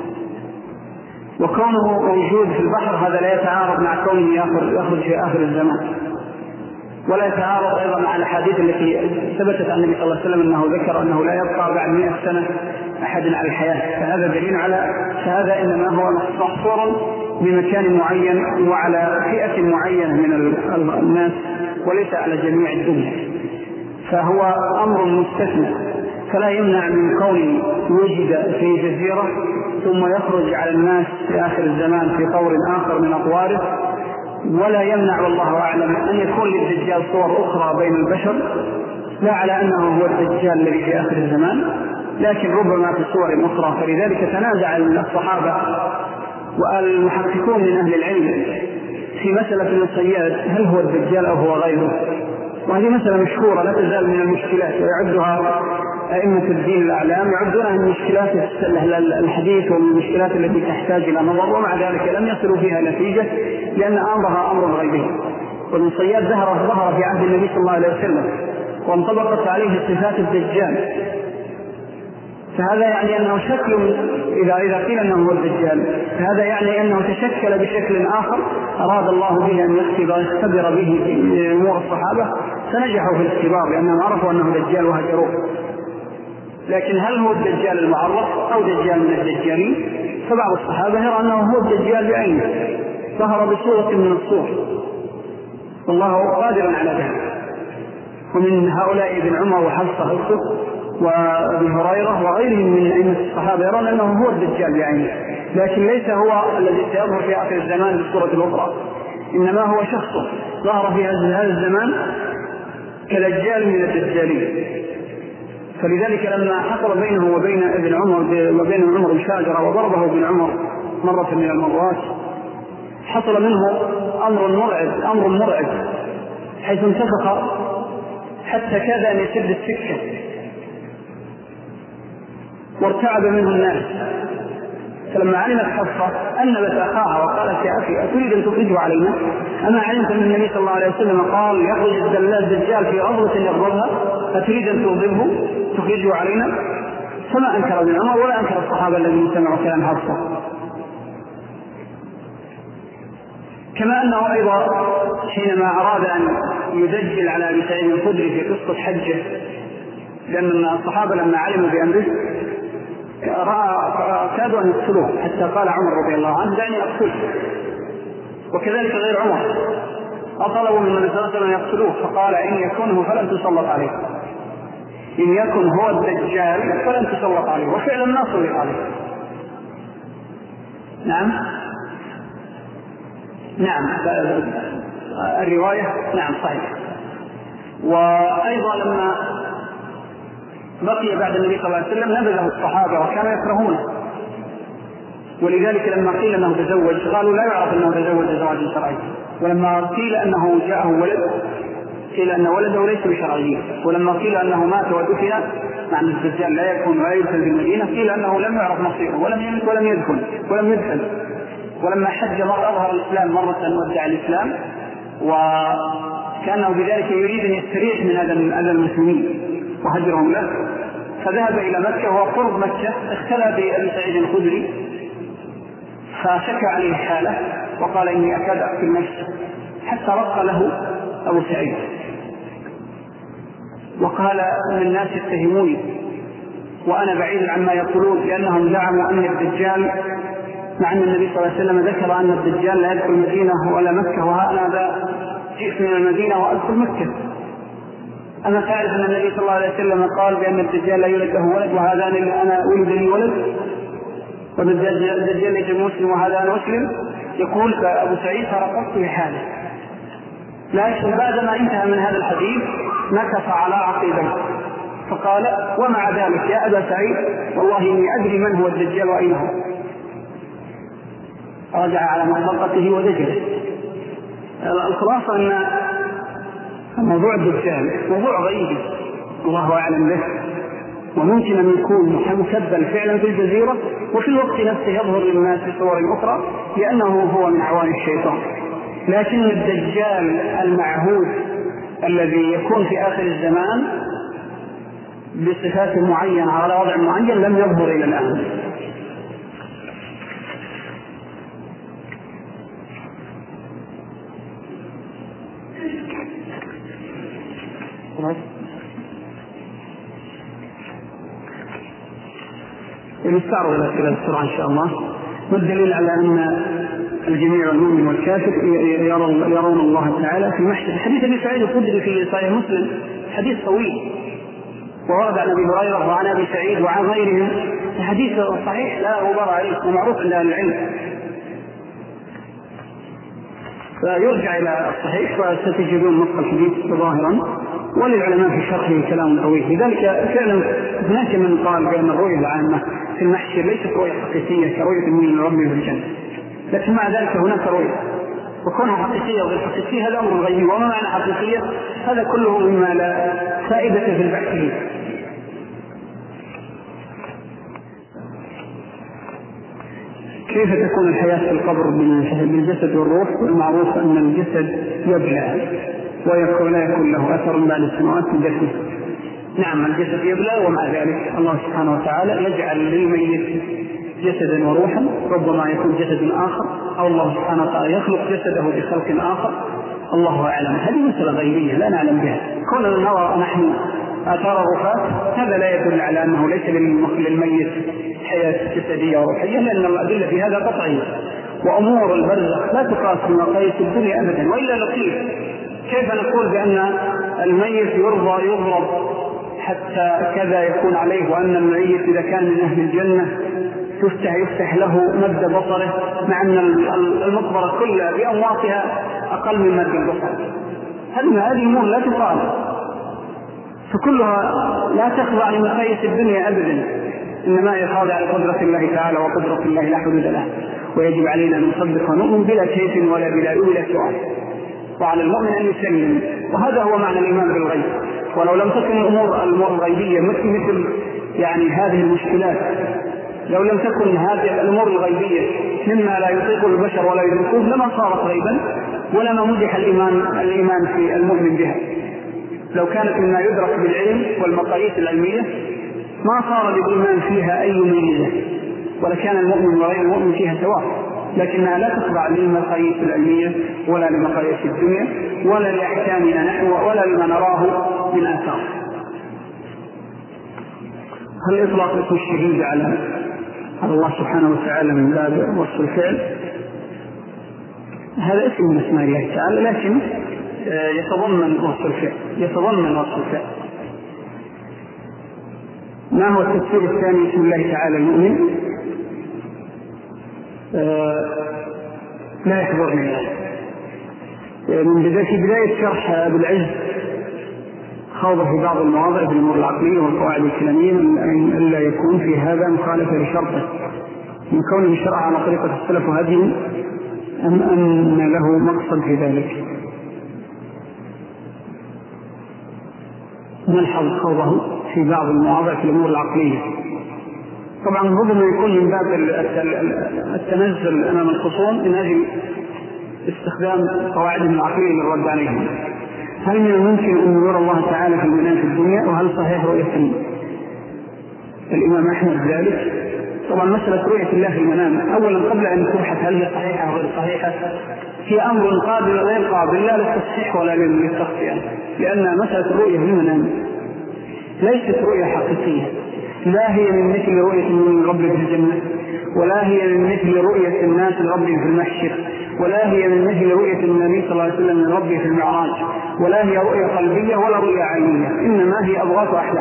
وكونه موجود في البحر هذا لا يتعارض مع كونه يخرج في آخر الزمان، ولا يتعارض أيضا مع الأحاديث التي ثبتت عن النبي صلى الله عليه وسلم أنه ذكر أنه لا يبقى بعد مئة سنة أحد على الحياة، فهذا دليل على فهذا إنما هو محصور بمكان معين وعلى فئة معينة من الناس وليس على جميع الدنيا، فهو أمر مستثنى، فلا يمنع من كونه وجد في جزيرة ثم يخرج على الناس في آخر الزمان في طور آخر من أطواره، ولا يمنع والله أعلم أن يكون للدجال صور أخرى بين البشر لا على أنه هو الدجال الذي في آخر الزمان، لكن ربما في صور أخرى. فلذلك تنازع الصحابة والمحققون من أهل العلم في مسألة الصياد هل هو الدجال أو هو غيره، وهذه مسألة مشهورة لا تزال من المشكلات ويعدها أئمة الدين الأعلام يعدونها من مشكلات الحديث والمشكلات التي تحتاج إلى نظر، ومع ذلك لم يصلوا فيها نتيجة لأن أمرها أمر غيبي. والصياد ظهر ظهر في عهد النبي صلى الله عليه وسلم وانطبقت عليه صفات الدجال، فهذا يعني أنه شكل إذا إذا قيل أنه هو الدجال فهذا يعني أنه تشكل بشكل آخر أراد الله به أن يختبر به أمور الصحابة فنجحوا في الاختبار لأنهم عرفوا أنه دجال وهجروه. لكن هل هو الدجال المعرف أو دجال من الدجالين؟ فبعض الصحابة يرى أنه هو الدجال بعينه ظهر بصورة من الصور والله قادر على ذلك. ومن هؤلاء ابن عمر وحفصة وابي هريرة وغيرهم من أئمة الصحابة يرون أنه هو الدجال بعينه، لكن ليس هو الذي سيظهر في آخر الزمان بالصورة الأخرى، إنما هو شخص ظهر في هذا الزمان كدجال من الدجالين. فلذلك لما حصل بينه وبين ابن عمر وبين عمر مشاجرة وضربه ابن عمر مرة من المرات، حصل منه أمر مرعب أمر مرعب حيث انتفخ حتى كاد أن يسد السكة وارتعب منه الناس. فلما علمت حفصة أنبت أخاها وقالت يا أخي أتريد أن تخرجه علينا؟ أما علمت أن النبي صلى الله عليه وسلم قال يخرج الدجال في غضبة يغضبها، أتريد أن تغضبه تخرجه علينا؟ فما أنكر ابن عمر ولا أنكر الصحابة الذين سمعوا كلام حفصة. كما أنه أيضا حينما أراد أن يدجل على أبي سعيد الخدري في قصة حجه، لأن الصحابة لما علموا بأمره كادوا أن يقتلوه، حتى قال عمر رضي الله عنه دعني أقتله، وكذلك غير عمر أطلبوا من النبي صلى الله عليه وسلم يقتلوه، فقال إن يكونه فلن تسلط عليه، إن يكن هو الدجال فلن تسلط عليه، وفعلا ما سلط عليه. نعم نعم الرواية نعم صحيح. وأيضا لما بقي بعد النبي صلى الله عليه وسلم نبذه الصحابة وكانوا يكرهونه، ولذلك لما قيل أنه تزوج قالوا لا يعرف أنه تزوج زواج شرعي، ولما قيل أنه جاءه ولد قيل أن ولده ليس بشرعي، ولما قيل أنه مات ودفن مع أن الدجال لا يكون ولا يدخل في المدينة قيل أنه لم يعرف مصيره ولم يمت ولم يدخل ولم يدخل. ولما حج مرة أظهر الإسلام مرة ودع الإسلام، وكانه بذلك يريد أن يستريح من هذا المسلمين وهجرهم له، فذهب إلى مكة وهو قرب مكة اختلى بأبي سعيد الخدري فشكى عليه حاله وقال إني أكاد أقتل نفسي، حتى رق له أبو سعيد وقال إن الناس يتهموني وأنا بعيد عما يقولون، لأنهم زعموا أن الدجال، مع أن النبي صلى الله عليه وسلم ذكر أن الدجال لا يدخل المدينة ولا مكة، وأنا جئت من المدينة وأدخل مكة. أنا تعرف أن النبي صلى الله عليه وسلم قال بأن الدجال لا يولد له ولد وهذان اللي أنا ولد لي ولد، والدجال ليس مسلم وهذا أنا مسلم. يقول فأبو سعيد فرقصت بحاله، لكن بعدما انتهى من هذا الحديث نكص على عقيبيه فقال ومع ذلك يا أبا سعيد والله إني أدري من هو الدجال وأين هو. رجع على منطقته ودجله. الخلاصة أن موضوع الدجال موضوع غيبي الله أعلم به، وممكن أن يكون مكبل فعلا في الجزيرة وفي الوقت نفسه يظهر للناس في صور أخرى لأنه هو من عوان الشيطان. لكن الدجال المعهود الذي يكون في آخر الزمان بصفات معينة على وضع معين لم يظهر إلى الآن. نستعرض الأسئلة بسرعة إن شاء الله. والدليل على أن الجميع المؤمن والكافر يرون الله تعالى في المحشر. حديث أبي سعيد الخدري في صحيح مسلم حديث طويل، وورد عن أبي هريرة وعن أبي سعيد وعن غيرهم، حديث صحيح لا غبار عليه ومعروف عند أهل العلم، فيرجع إلى الصحيح وستجدون نص الحديث ظاهرا، وللعلماء في شرحه كلام طويل. لذلك فعلا هناك من قال بأن الرؤية العامة في المحشر ليست رؤية حقيقية كرؤية المؤمن ربه في الجنة، لكن مع ذلك هناك رؤية، وكونها حقيقية وغير حقيقية هذا أمر غيبي. وما معنى حقيقية؟ هذا كله مما لا فائدة في البحث فيه. كيف تكون الحياة في القبر بالجسد والروح؟ والمعروف أن الجسد يبلى ويكون لا يكون له أثر بعد السنوات من دفنه. نعم الجسد يبلى، ومع ذلك الله سبحانه وتعالى يجعل للميت جسدا وروحا، ربما يكون جسد آخر، أو الله سبحانه وتعالى يخلق جسده بخلق آخر، الله أعلم. هذه مسألة غيبية لا نعلم بها. كوننا نرى نحن آثار الرفات هذا لا يدل على أنه ليس للميت حياة جسدية وروحية، لأن الأدلة في هذا قطعية. وأمور البرزخ لا تقاس بمقاييس الدنيا أبدا. وإلا لطيف كيف نقول بأن الميت يرضى يضرب حتى كذا يكون عليه، وأن الميت إذا كان من أهل الجنة تفتح يفتح له مد بصره، مع أن المقبرة كلها بأمواتها أقل من مد البصر. هذه أمور لا تقال، فكلها لا تخضع لمقاييس الدنيا أبدا، إنما يخاضع لقدرة الله تعالى، وقدرة الله لا حدود له، ويجب علينا أن نصدق ونؤمن بلا كيف ولا بلا ولا سؤال، وعلى المؤمن أن يسلم. وهذا هو معنى الإيمان بالغيب. ولو لم تكن الأمور الغيبية مثل مثل يعني هذه المشكلات، لو لم تكن هذه الأمور الغيبية مما لا يطيق البشر ولا يدركوه لما صارت غيبا، ولما مدح الإيمان الإيمان في المؤمن بها. لو كانت مما يدرك بالعلم والمقاييس العلمية ما صار للإيمان فيها أي ميزة، ولكان المؤمن وغير المؤمن فيها سواء، لكنها لا تخضع للمقاييس العلمية ولا لمقاييس الدنيا ولا لأحكامنا نحن ولا لما نراه من آثار. هل إطلاق اسم الشهيد على على الله سبحانه وتعالى من باب وصف الفعل؟ هذا اسم من اسماء الله تعالى، لكن يتضمن وصف الفعل، يتضمن وصف الفعل. ما هو التفسير الثاني اسم الله تعالى المؤمن؟ آه لا يحضرني من بداية بداية شرح أبو العز خوض في بعض المواضع في الأمور العقلية والقواعد الكلامية ألا يكون في هذا مخالفة لشرطه من كونه شرع على طريقة السلف وهديهم، أم أن له مقصد في ذلك. نلحظ خوضه في بعض المواضع في الأمور العقلية. طبعا ربما يكون من باب التنزل أمام الخصوم من أجل استخدام قواعدهم العقلية للرد عليهم. هل من الممكن أن يرى الله تعالى في المنام في الدنيا؟ وهل صحيح رؤية الإمام أحمد ذلك؟ طبعا مسألة رؤية الله في المنام أولا قبل أن تبحث هل هي صحيحة أو غير صحيحة هي أمر قابل غير قابل لا للتصحيح ولا للتصحيح، لأن مسألة الرؤية في المنام ليست رؤية حقيقية، لا هي من مثل رؤية من رب في الجنة، ولا هي من مثل رؤية الناس لرب في المحشر، ولا هي من مثل رؤية النبي صلى الله عليه وسلم من ربه في المعراج، ولا هي رؤية قلبية ولا رؤية عينية، إنما هي أضغاث أحلام.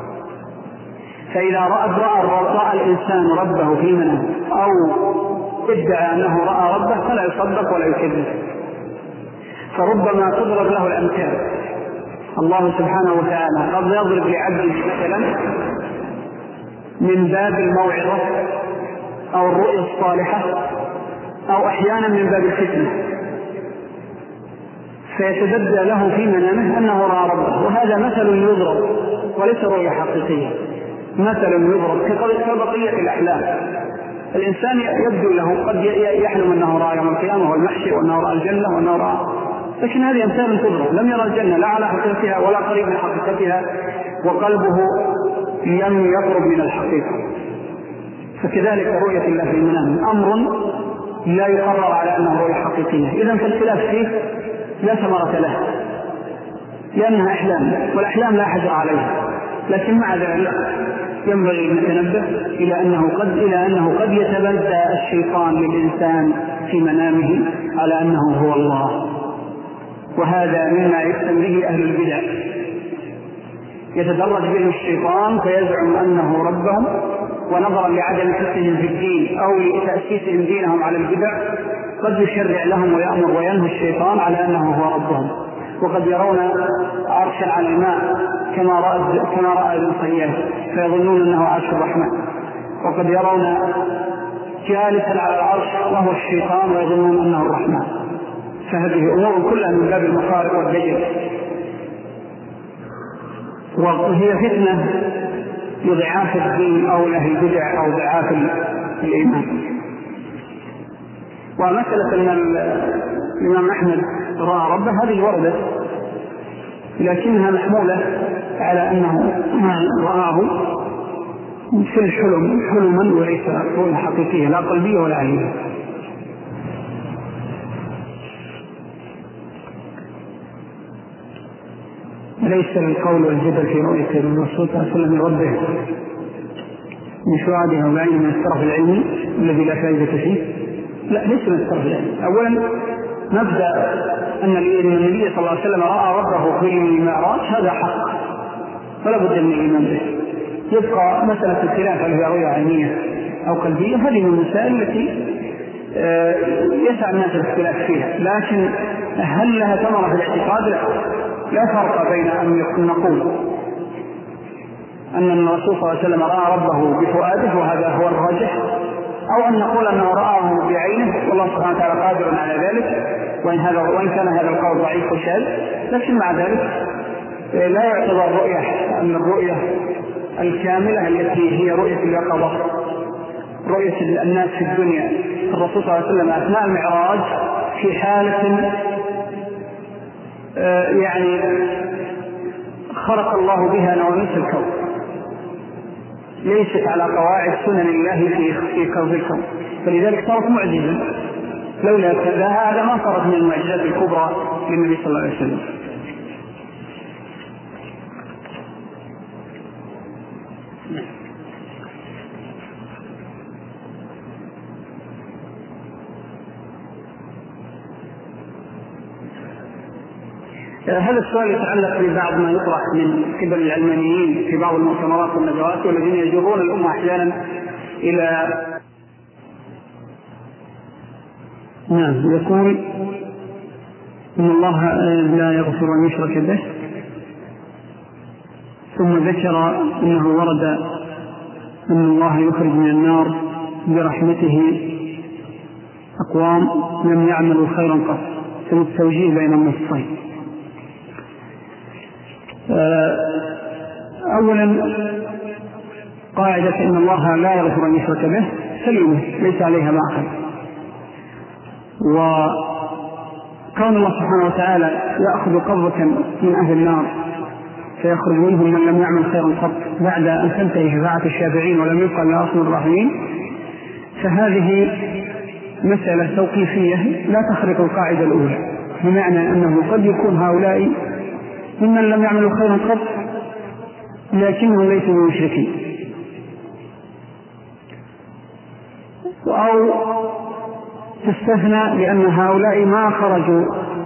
فإذا رأى, رأى, رأى الإنسان ربه في منام أو ادعى أنه رأى ربه فلا يصدق ولا يكذب، فربما تضرب له الأمثال. الله سبحانه وتعالى قد يضرب لعبده مثلا من باب الموعظة أو الرؤية الصالحة أو أحيانا من باب الفتنة، فيتبدى له في منامه أنه رأى ربه، وهذا مثل يضرب وليس رؤية حقيقية، مثل يضرب كبقية الأحلام. الإنسان يبدو له قد يحلم أنه رأى يوم القيامة والمحشر وأنه رأى الجنة وأنه رأى، لكن هذه أمثال تضرب، لم يرى الجنة لا على حقيقتها ولا قريب من حقيقتها، وقلبه لم يقرب من الحقيقة. فكذلك رؤية الله في المنام أمر لا يقرر على أنه رؤية حقيقية، إذن فالخلاف فيه لا ثمرة له لأنها أحلام، والأحلام لا حجر عليها، لكن مع ذلك ينبغي أن نتنبه إلى أنه قد إلى أنه قد يتبدى الشيطان للإنسان في منامه على أنه هو الله، وهذا مما يفتن به أهل البدع، يتدرج به الشيطان فيزعم أنه ربهم، ونظرا لعدم فقههم في الدين أو لتأسيسهم دينهم على البدع قد يشرع لهم ويأمر وينهى الشيطان على أنه هو ربهم، وقد يرون عرشا على الماء كما رأى كما رأى ابن صياد فيظنون أنه عرش الرحمن، وقد يرون جالسا على العرش وهو الشيطان ويظنون أنه الرحمن. فهذه أمور كلها من باب المخارق والدجل، وهي فتنة لضعاف الدين أو له البدع أو ضعاف الإيمان. ومسألة أن الإمام أحمد رأى ربه هذه وردت، لكنها محمولة على أنه رآه في الحلم حلما وليس رؤية حقيقية لا قلبية ولا عينية. ليس القول والجدل في رؤية الرسول صلى الله عليه وسلم لربه من شهادها وبعين من الطرف العلمي الذي لا فائدة فيه، لا ليس من الطرف العلمي. أولا نبدأ أن النبي صلى الله عليه وسلم رأى ربه في المعراج، هذا حق فلا بد من الإيمان به. يبقى مسألة الخلاف هل هي رؤية عينية أو قلبية، هذه من المسائل التي يسعى الناس الاختلاف فيها، لكن هل لها ثمرة في الاعتقاد؟ لا. لا فرق بين أن نقول أن الرسول صلى الله عليه وسلم رأى ربه بفؤاده وهذا هو الراجح، أو أن نقول أنه رآه بعينه والله سبحانه وتعالى قادر على ذلك، وإن, هذا وإن كان هذا القول ضعيف وشاذ، لكن مع ذلك لا يعتبر رؤية أن الرؤية الكاملة التي هي رؤية اليقظة، رؤية الناس في الدنيا. الرسول صلى الله عليه وسلم أثناء المعراج في حالة يعني خرق الله بها نواميس الكون، ليست على قواعد سنن الله في كون الكون، فلذلك صارت معجزة. لولا كذا هذا ما صارت من المعجزات الكبرى للنبي صلى الله عليه وسلم. هذا السؤال يتعلق ببعض ما يطرح من قبل العلمانيين في بعض المؤتمرات والندوات، والذين يجرون الأمة أحيانا إلى نعم يقول إن الله لا يغفر أن يشرك به، ثم ذكر أنه ورد أن الله يخرج من النار برحمته أقوام لم يعملوا خيرا قط، ثم التوجيه بين النصين. أولا قاعدة إن الله لا يغفر أن يشرك به سليمة ليس عليها مأخذ، وكون الله سبحانه وتعالى يأخذ قبضة من أهل النار فيخرج منهم من لم يعمل خيرا قط بعد أن تنتهي شفاعة الشافعين ولم يبقى إلا أرحم الراحمين، فهذه مسألة توقيفية لا تخرق القاعدة الأولى، بمعنى أنه قد يكون هؤلاء ممن لم يعملوا خيرا قط لكنهم ليسوا مشركين، أو تستثنى لأن هؤلاء ما خرجوا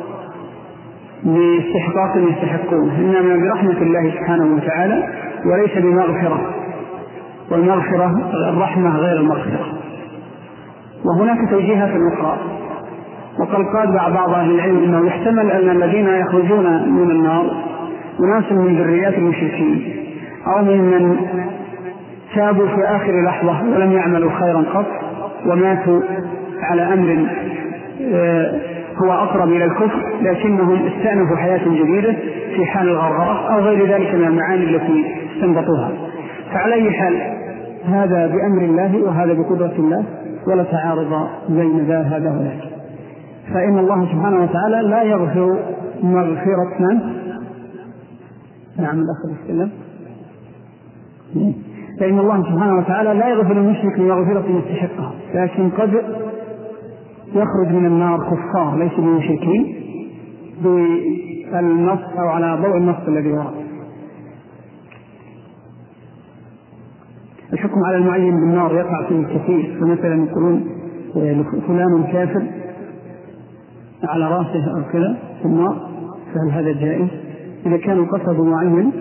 باستحقاق يستحقون، إنما برحمة الله سبحانه وتعالى وليس بمغفرة، والمغفرة الرحمة غير المغفرة. وهناك توجيهات أخرى، وقد قال بعض أهل العلم أنه يحتمل أن الذين يخرجون من النار أناس من ذريات المشركين أو ممن تابوا في آخر لحظة ولم يعملوا خيرا قط وماتوا على أمر هو أقرب إلى الكفر لكنهم استأنفوا حياة جديدة في حال الغرغرة أو غير ذلك من المعاني التي استنبطوها. فعلى أي حال هذا بأمر الله وهذا بقدرة الله ولا تعارض بين ذا هذا وذاك. فإن الله سبحانه وتعالى لا يغفر مغفرة من نعم الأخر السلام فإن الله سبحانه وتعالى لا يغفر المشرك مغفرة يستحقها، لكن قد يخرج من النار كفار ليس بمشركين بالنص أو على ضوء النص الذي ورد. الحكم على المعين بالنار يقع فيه الكثير، فمثلا يقولون فلان كافر على راسه أو كذا في النار، فهل هذا جائز؟ إذا كان القصد معين،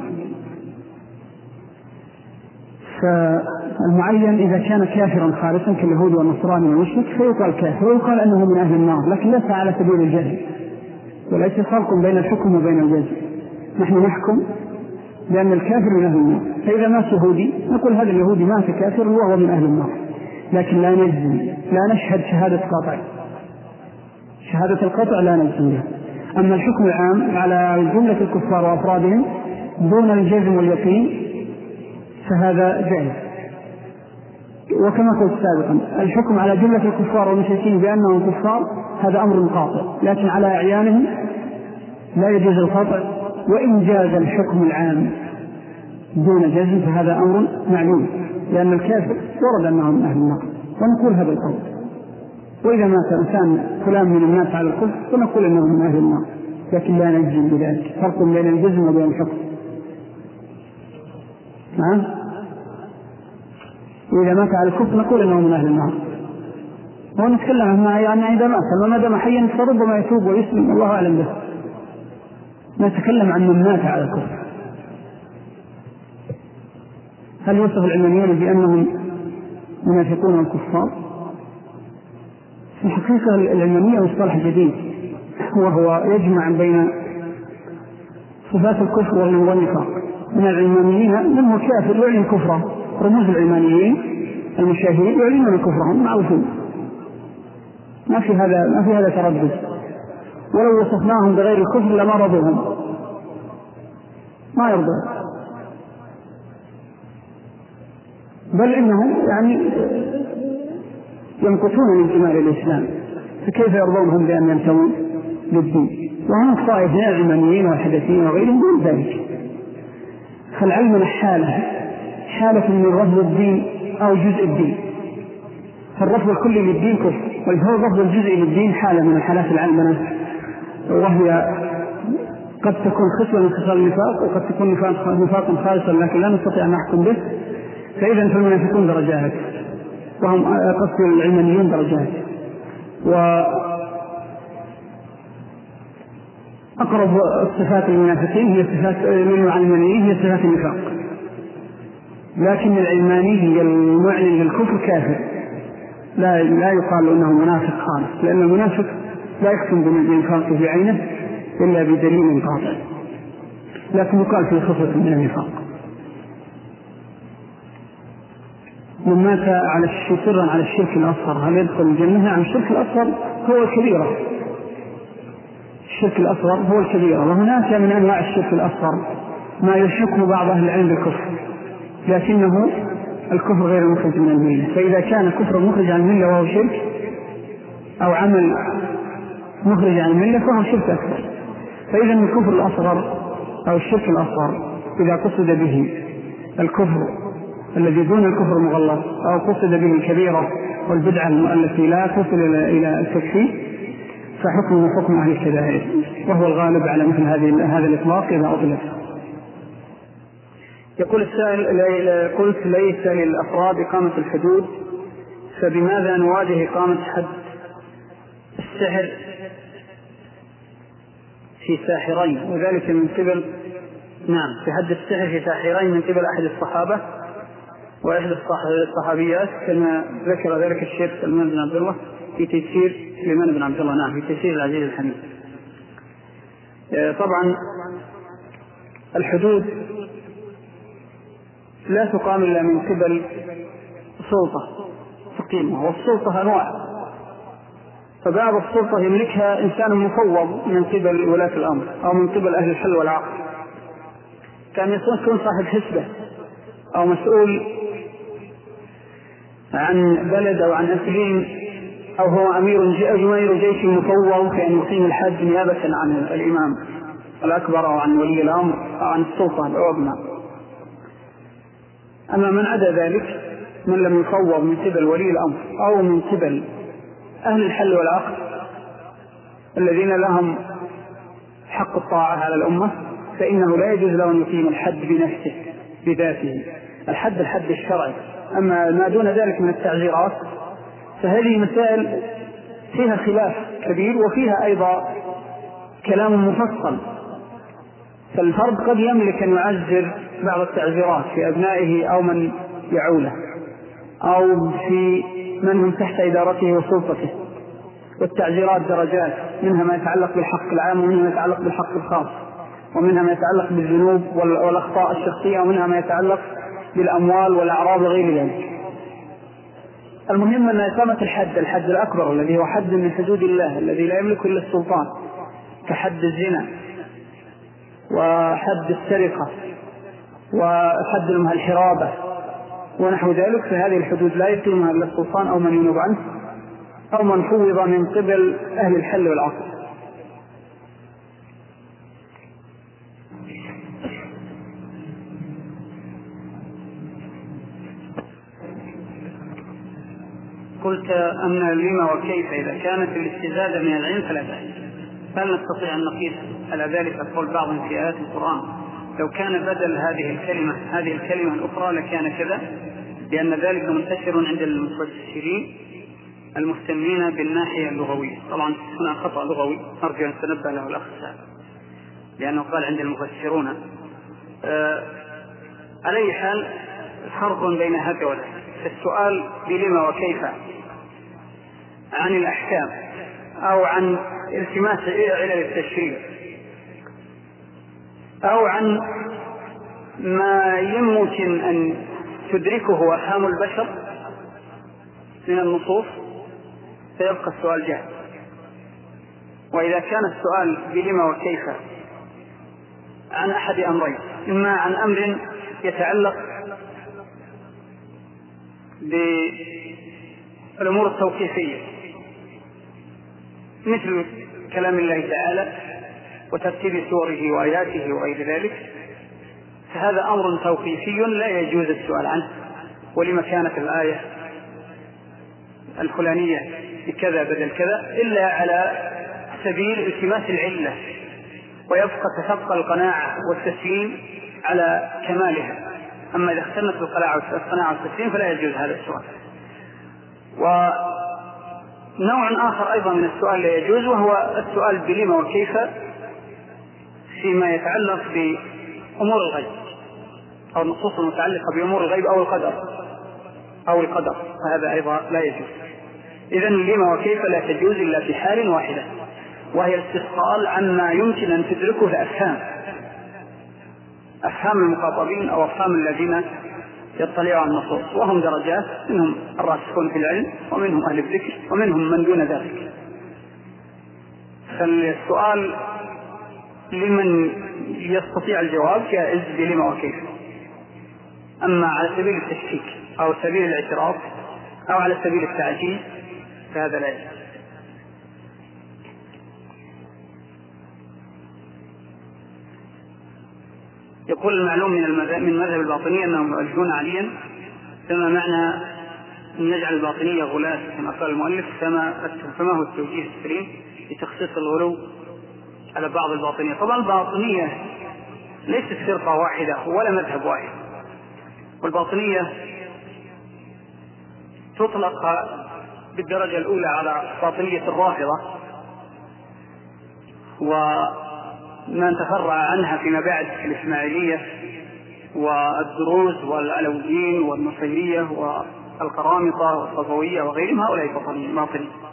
فالمعين إذا كان كافرا خالصا كاليهود والنصراني والمشرك فيقال كافر ويقال أنه من أهل النار، لكن ليس على سبيل الجزم، وليس فرق بين الحكم وبين الجزم. نحن نحكم لأن الكافر من أهل النار، فإذا مات يهودي نقول هذا اليهودي مات كافر وهو من أهل النار، لكن لا نجزم، لا نشهد شهادة قطع، شهادة القطع لا نجزم بها. أما الحكم العام على جملة الكفار وأفرادهم دون الجزم واليقين فهذا جائز. وكما قلت سابقا الحكم على جملة الكفار والمشركين بأنهم كفار هذا أمر قاطع، لكن على أعيانهم لا يجوز القطع، وإن جاز الحكم العام دون جزم فهذا أمر معلوم، لأن الكافر ورد أنه من أهل النار ونقول هذا القول. وإذا مات إنسان فلان من الناس على الكفر فنقول أنه من أهل النار، لكن لا نجزم بذلك، فرق بين الجزم وبين الحكم. نعم. وإذا مات على الكفر نقول أنه من أهل النار، ونتكلم عنه يعني إذا مات وما دام حيا فربما يتوب ويسلم، الله أعلم به. نتكلم عن من مات على الكفر. هل يوصف العلمانيون بأنهم منافقون وكفار؟ في الحقيقة العلمانية مصطلح جديد، وهو يجمع بين صفات الكفر والنفاق. من العلمانيين من هو كافر يعلن كفره، رموز العلمانيين المشاهير يعلنون كفرهم معروفون، ما في هذا ما في هذا تردد، ولو وصفناهم بغير الكفر لما رضوهم، ما يرضون، بل إنهم يعني ينقصون من جمال الإسلام، فكيف يرضونهم بأن ينتموا للدين؟ وهم طائفة من العلمانيين والحدثيين وغيرهم دون ذلك. فالعلم حالة حالة من رفض الدين أو جزء الدين، فالرفض الكلي للدين كفر، والرفض الجزئي للدين حالة من حالات العلمنة، وهي قد تكون خصلة من خصال النفاق، وقد تكون نفاقا خالصا لكن لا نستطيع أن نحكم به. فإذا فالمنافقون درجات، وهم قصد العلمانيون درجات، وأقرب الصفات المنافقين هي صفات العلمانيين هي صفات النفاق، لكن العلماني المعلن للكفر كافر، لا لا يقال انه منافق خالص، لان المنافق لا يقسم بالنفاق بعينه الا بدليل قاطع، لكن يقال في خصلة من النفاق. من مات على الشرك على الشرك الاصغر هل يدخل الجنه؟ عن الشرك الاصغر هو الكبيره، الشرك الاصغر هو الكبيره، وهناك من انواع الشرك الاصغر ما يشركه بعض اهل العلم بالكفر، لكنه الكفر غير مخرج من الملة. فإذا كان كفر مخرج عن الملة وهو شرك، أو عمل مخرج عن الملة فهو شرك أكبر. فإذا الكفر الأصغر أو الشرك الأصغر إذا قصد به الكفر الذي دون الكفر المغلظ، أو قصد به الكبيرة والبدعة التي لا تصل إلى التكفير، فحكمه حكم أهل الكبائر، وهو الغالب على مثل هذه هذا الإطلاق إذا أطلق. يقول السائل: قلت ليس للأفراد إقامة الحدود، فبماذا نواجه إقامة حد السحر في ساحرين، وذلك من قبل نعم في حد السحر في ساحرين من قبل أحد الصحابة وإحدى الصحابيات، كما ذكر ذلك الشيخ سلمان بن عبد الله في تيسير سليمان بن عبد الله نعم في تيسير العزيز الحميد. طبعا الحدود لا تقام إلا من قبل سلطة تقيمها، والسلطة أنواع، فبعض السلطة يملكها إنسان مفوض من قبل ولاة الأمر أو من قبل أهل الحل والعقد، كان يكون صاحب حسبة أو مسؤول عن بلد أو عن إقليم، أو هو أمير أمير جيش مفوض كأن يقيم الحج نيابة عن الإمام الأكبر أو عن ولي الأمر أو عن السلطة العظمى. أما من عدا ذلك من لم يفوض من قبل ولي الأمر أو من قبل أهل الحل والعقد الذين لهم حق الطاعة على الأمة، فإنه لا يجوز له أن يقيم الحد بنفسه بذاته، الحد الحد الشرعي. أما ما دون ذلك من التعزيرات فهذه مسائل فيها خلاف كبير وفيها أيضا كلام مفصل، فالفرد قد يملك أن يعزر بعض التعزيرات في أبنائه أو من يعوله أو في من هم تحت إدارته وسلطته، والتعزيرات درجات، منها ما يتعلق بالحق العام ومنها ما يتعلق بالحق الخاص، ومنها ما يتعلق بالذنوب والأخطاء الشخصية، ومنها ما يتعلق بالأموال والأعراض وغير ذلك. المهم أن إقامة الحد الحد الأكبر الذي هو حد من حدود الله الذي لا يملك إلا السلطان، كحد الزنا وحد السرقة وحد الحرابة ونحو ذلك، فهذه الحدود لا يقيمها إلا السلطان أو من ينوب عنه أو من فوض من قبل أهل الحل والعقد. قلت أن لما وكيف إذا كانت الاستزادة من العلم فلا بأس، هل نستطيع أن نقيس على ذلك قول بعض في آيات القرآن لو كان بدل هذه الكلمة هذه الكلمة الأخرى لكان كذا، لأن ذلك منتشر عند المفسرين المهتمين بالناحية اللغوية. طبعا هنا خطأ لغوي أرجو أن تنبه له الأخ سعد، لأنه قال عند المفسرون. آه على أي حال فرق بين هذا وذاك. السؤال بلما وكيف عن الأحكام أو عن التماس علل التشريع أو عن ما يمكن أن تدركه أفهام البشر من النصوص فيبقى السؤال جاهز. وإذا كان السؤال بلما وكيف عن أحد أمرين، إما عن أمر يتعلق بالأمور التوقيفية مثل كلام الله تعالى وترتيب سوره وآياته وغير ذلك، فهذا أمر توقيفي لا يجوز السؤال عنه، ولما كانت الآية الفلانية بكذا بدل كذا، إلا على سبيل التماس العلة، ويبقى تبقى القناعة والتسليم على كمالها. أما إذا اختلت القناعة والتسليم فلا يجوز هذا السؤال. ونوع آخر أيضا من السؤال لا يجوز، وهو السؤال بلما وكيف فيما يتعلق بأمور الغيب أو النصوص المتعلقة بأمور الغيب أو القدر أو القدر، فهذا أيضا لا يجوز. إذن لما وكيف لا تجوز إلا في حال واحدة، وهي الاستثقال عما يمكن أن تدركه الأفهام، أفهام المخاطبين أو أفهام الذين يطلعوا على النصوص، وهم درجات، منهم الراسخون في العلم ومنهم أهل الذكر ومنهم من دون ذلك. فالسؤال لمن يستطيع الجواب جائز بلما وكيف، أما على سبيل التشكيك أو سبيل الاعتراض أو على سبيل التعجيز فهذا لا يجوز. يقول المعلوم من من مذهب الباطنية أنهم يؤلفون عليا، فما معنى أن يجعل الباطنية غلاة كما قال المؤلف، فما فما هو التوجيه السليم لتخصيص الغلو على بعض الباطنية؟ طبعا الباطنية ليست فرقة واحدة ولا مذهب واحد، والباطنية تطلق بالدرجة الأولى على باطنية الرافضة ومن تفرع عنها فيما بعد الإسماعيلية والدروز والعلويين والنصيرية والقرامطة والصفوية وغيرهم، هؤلاء باطنية.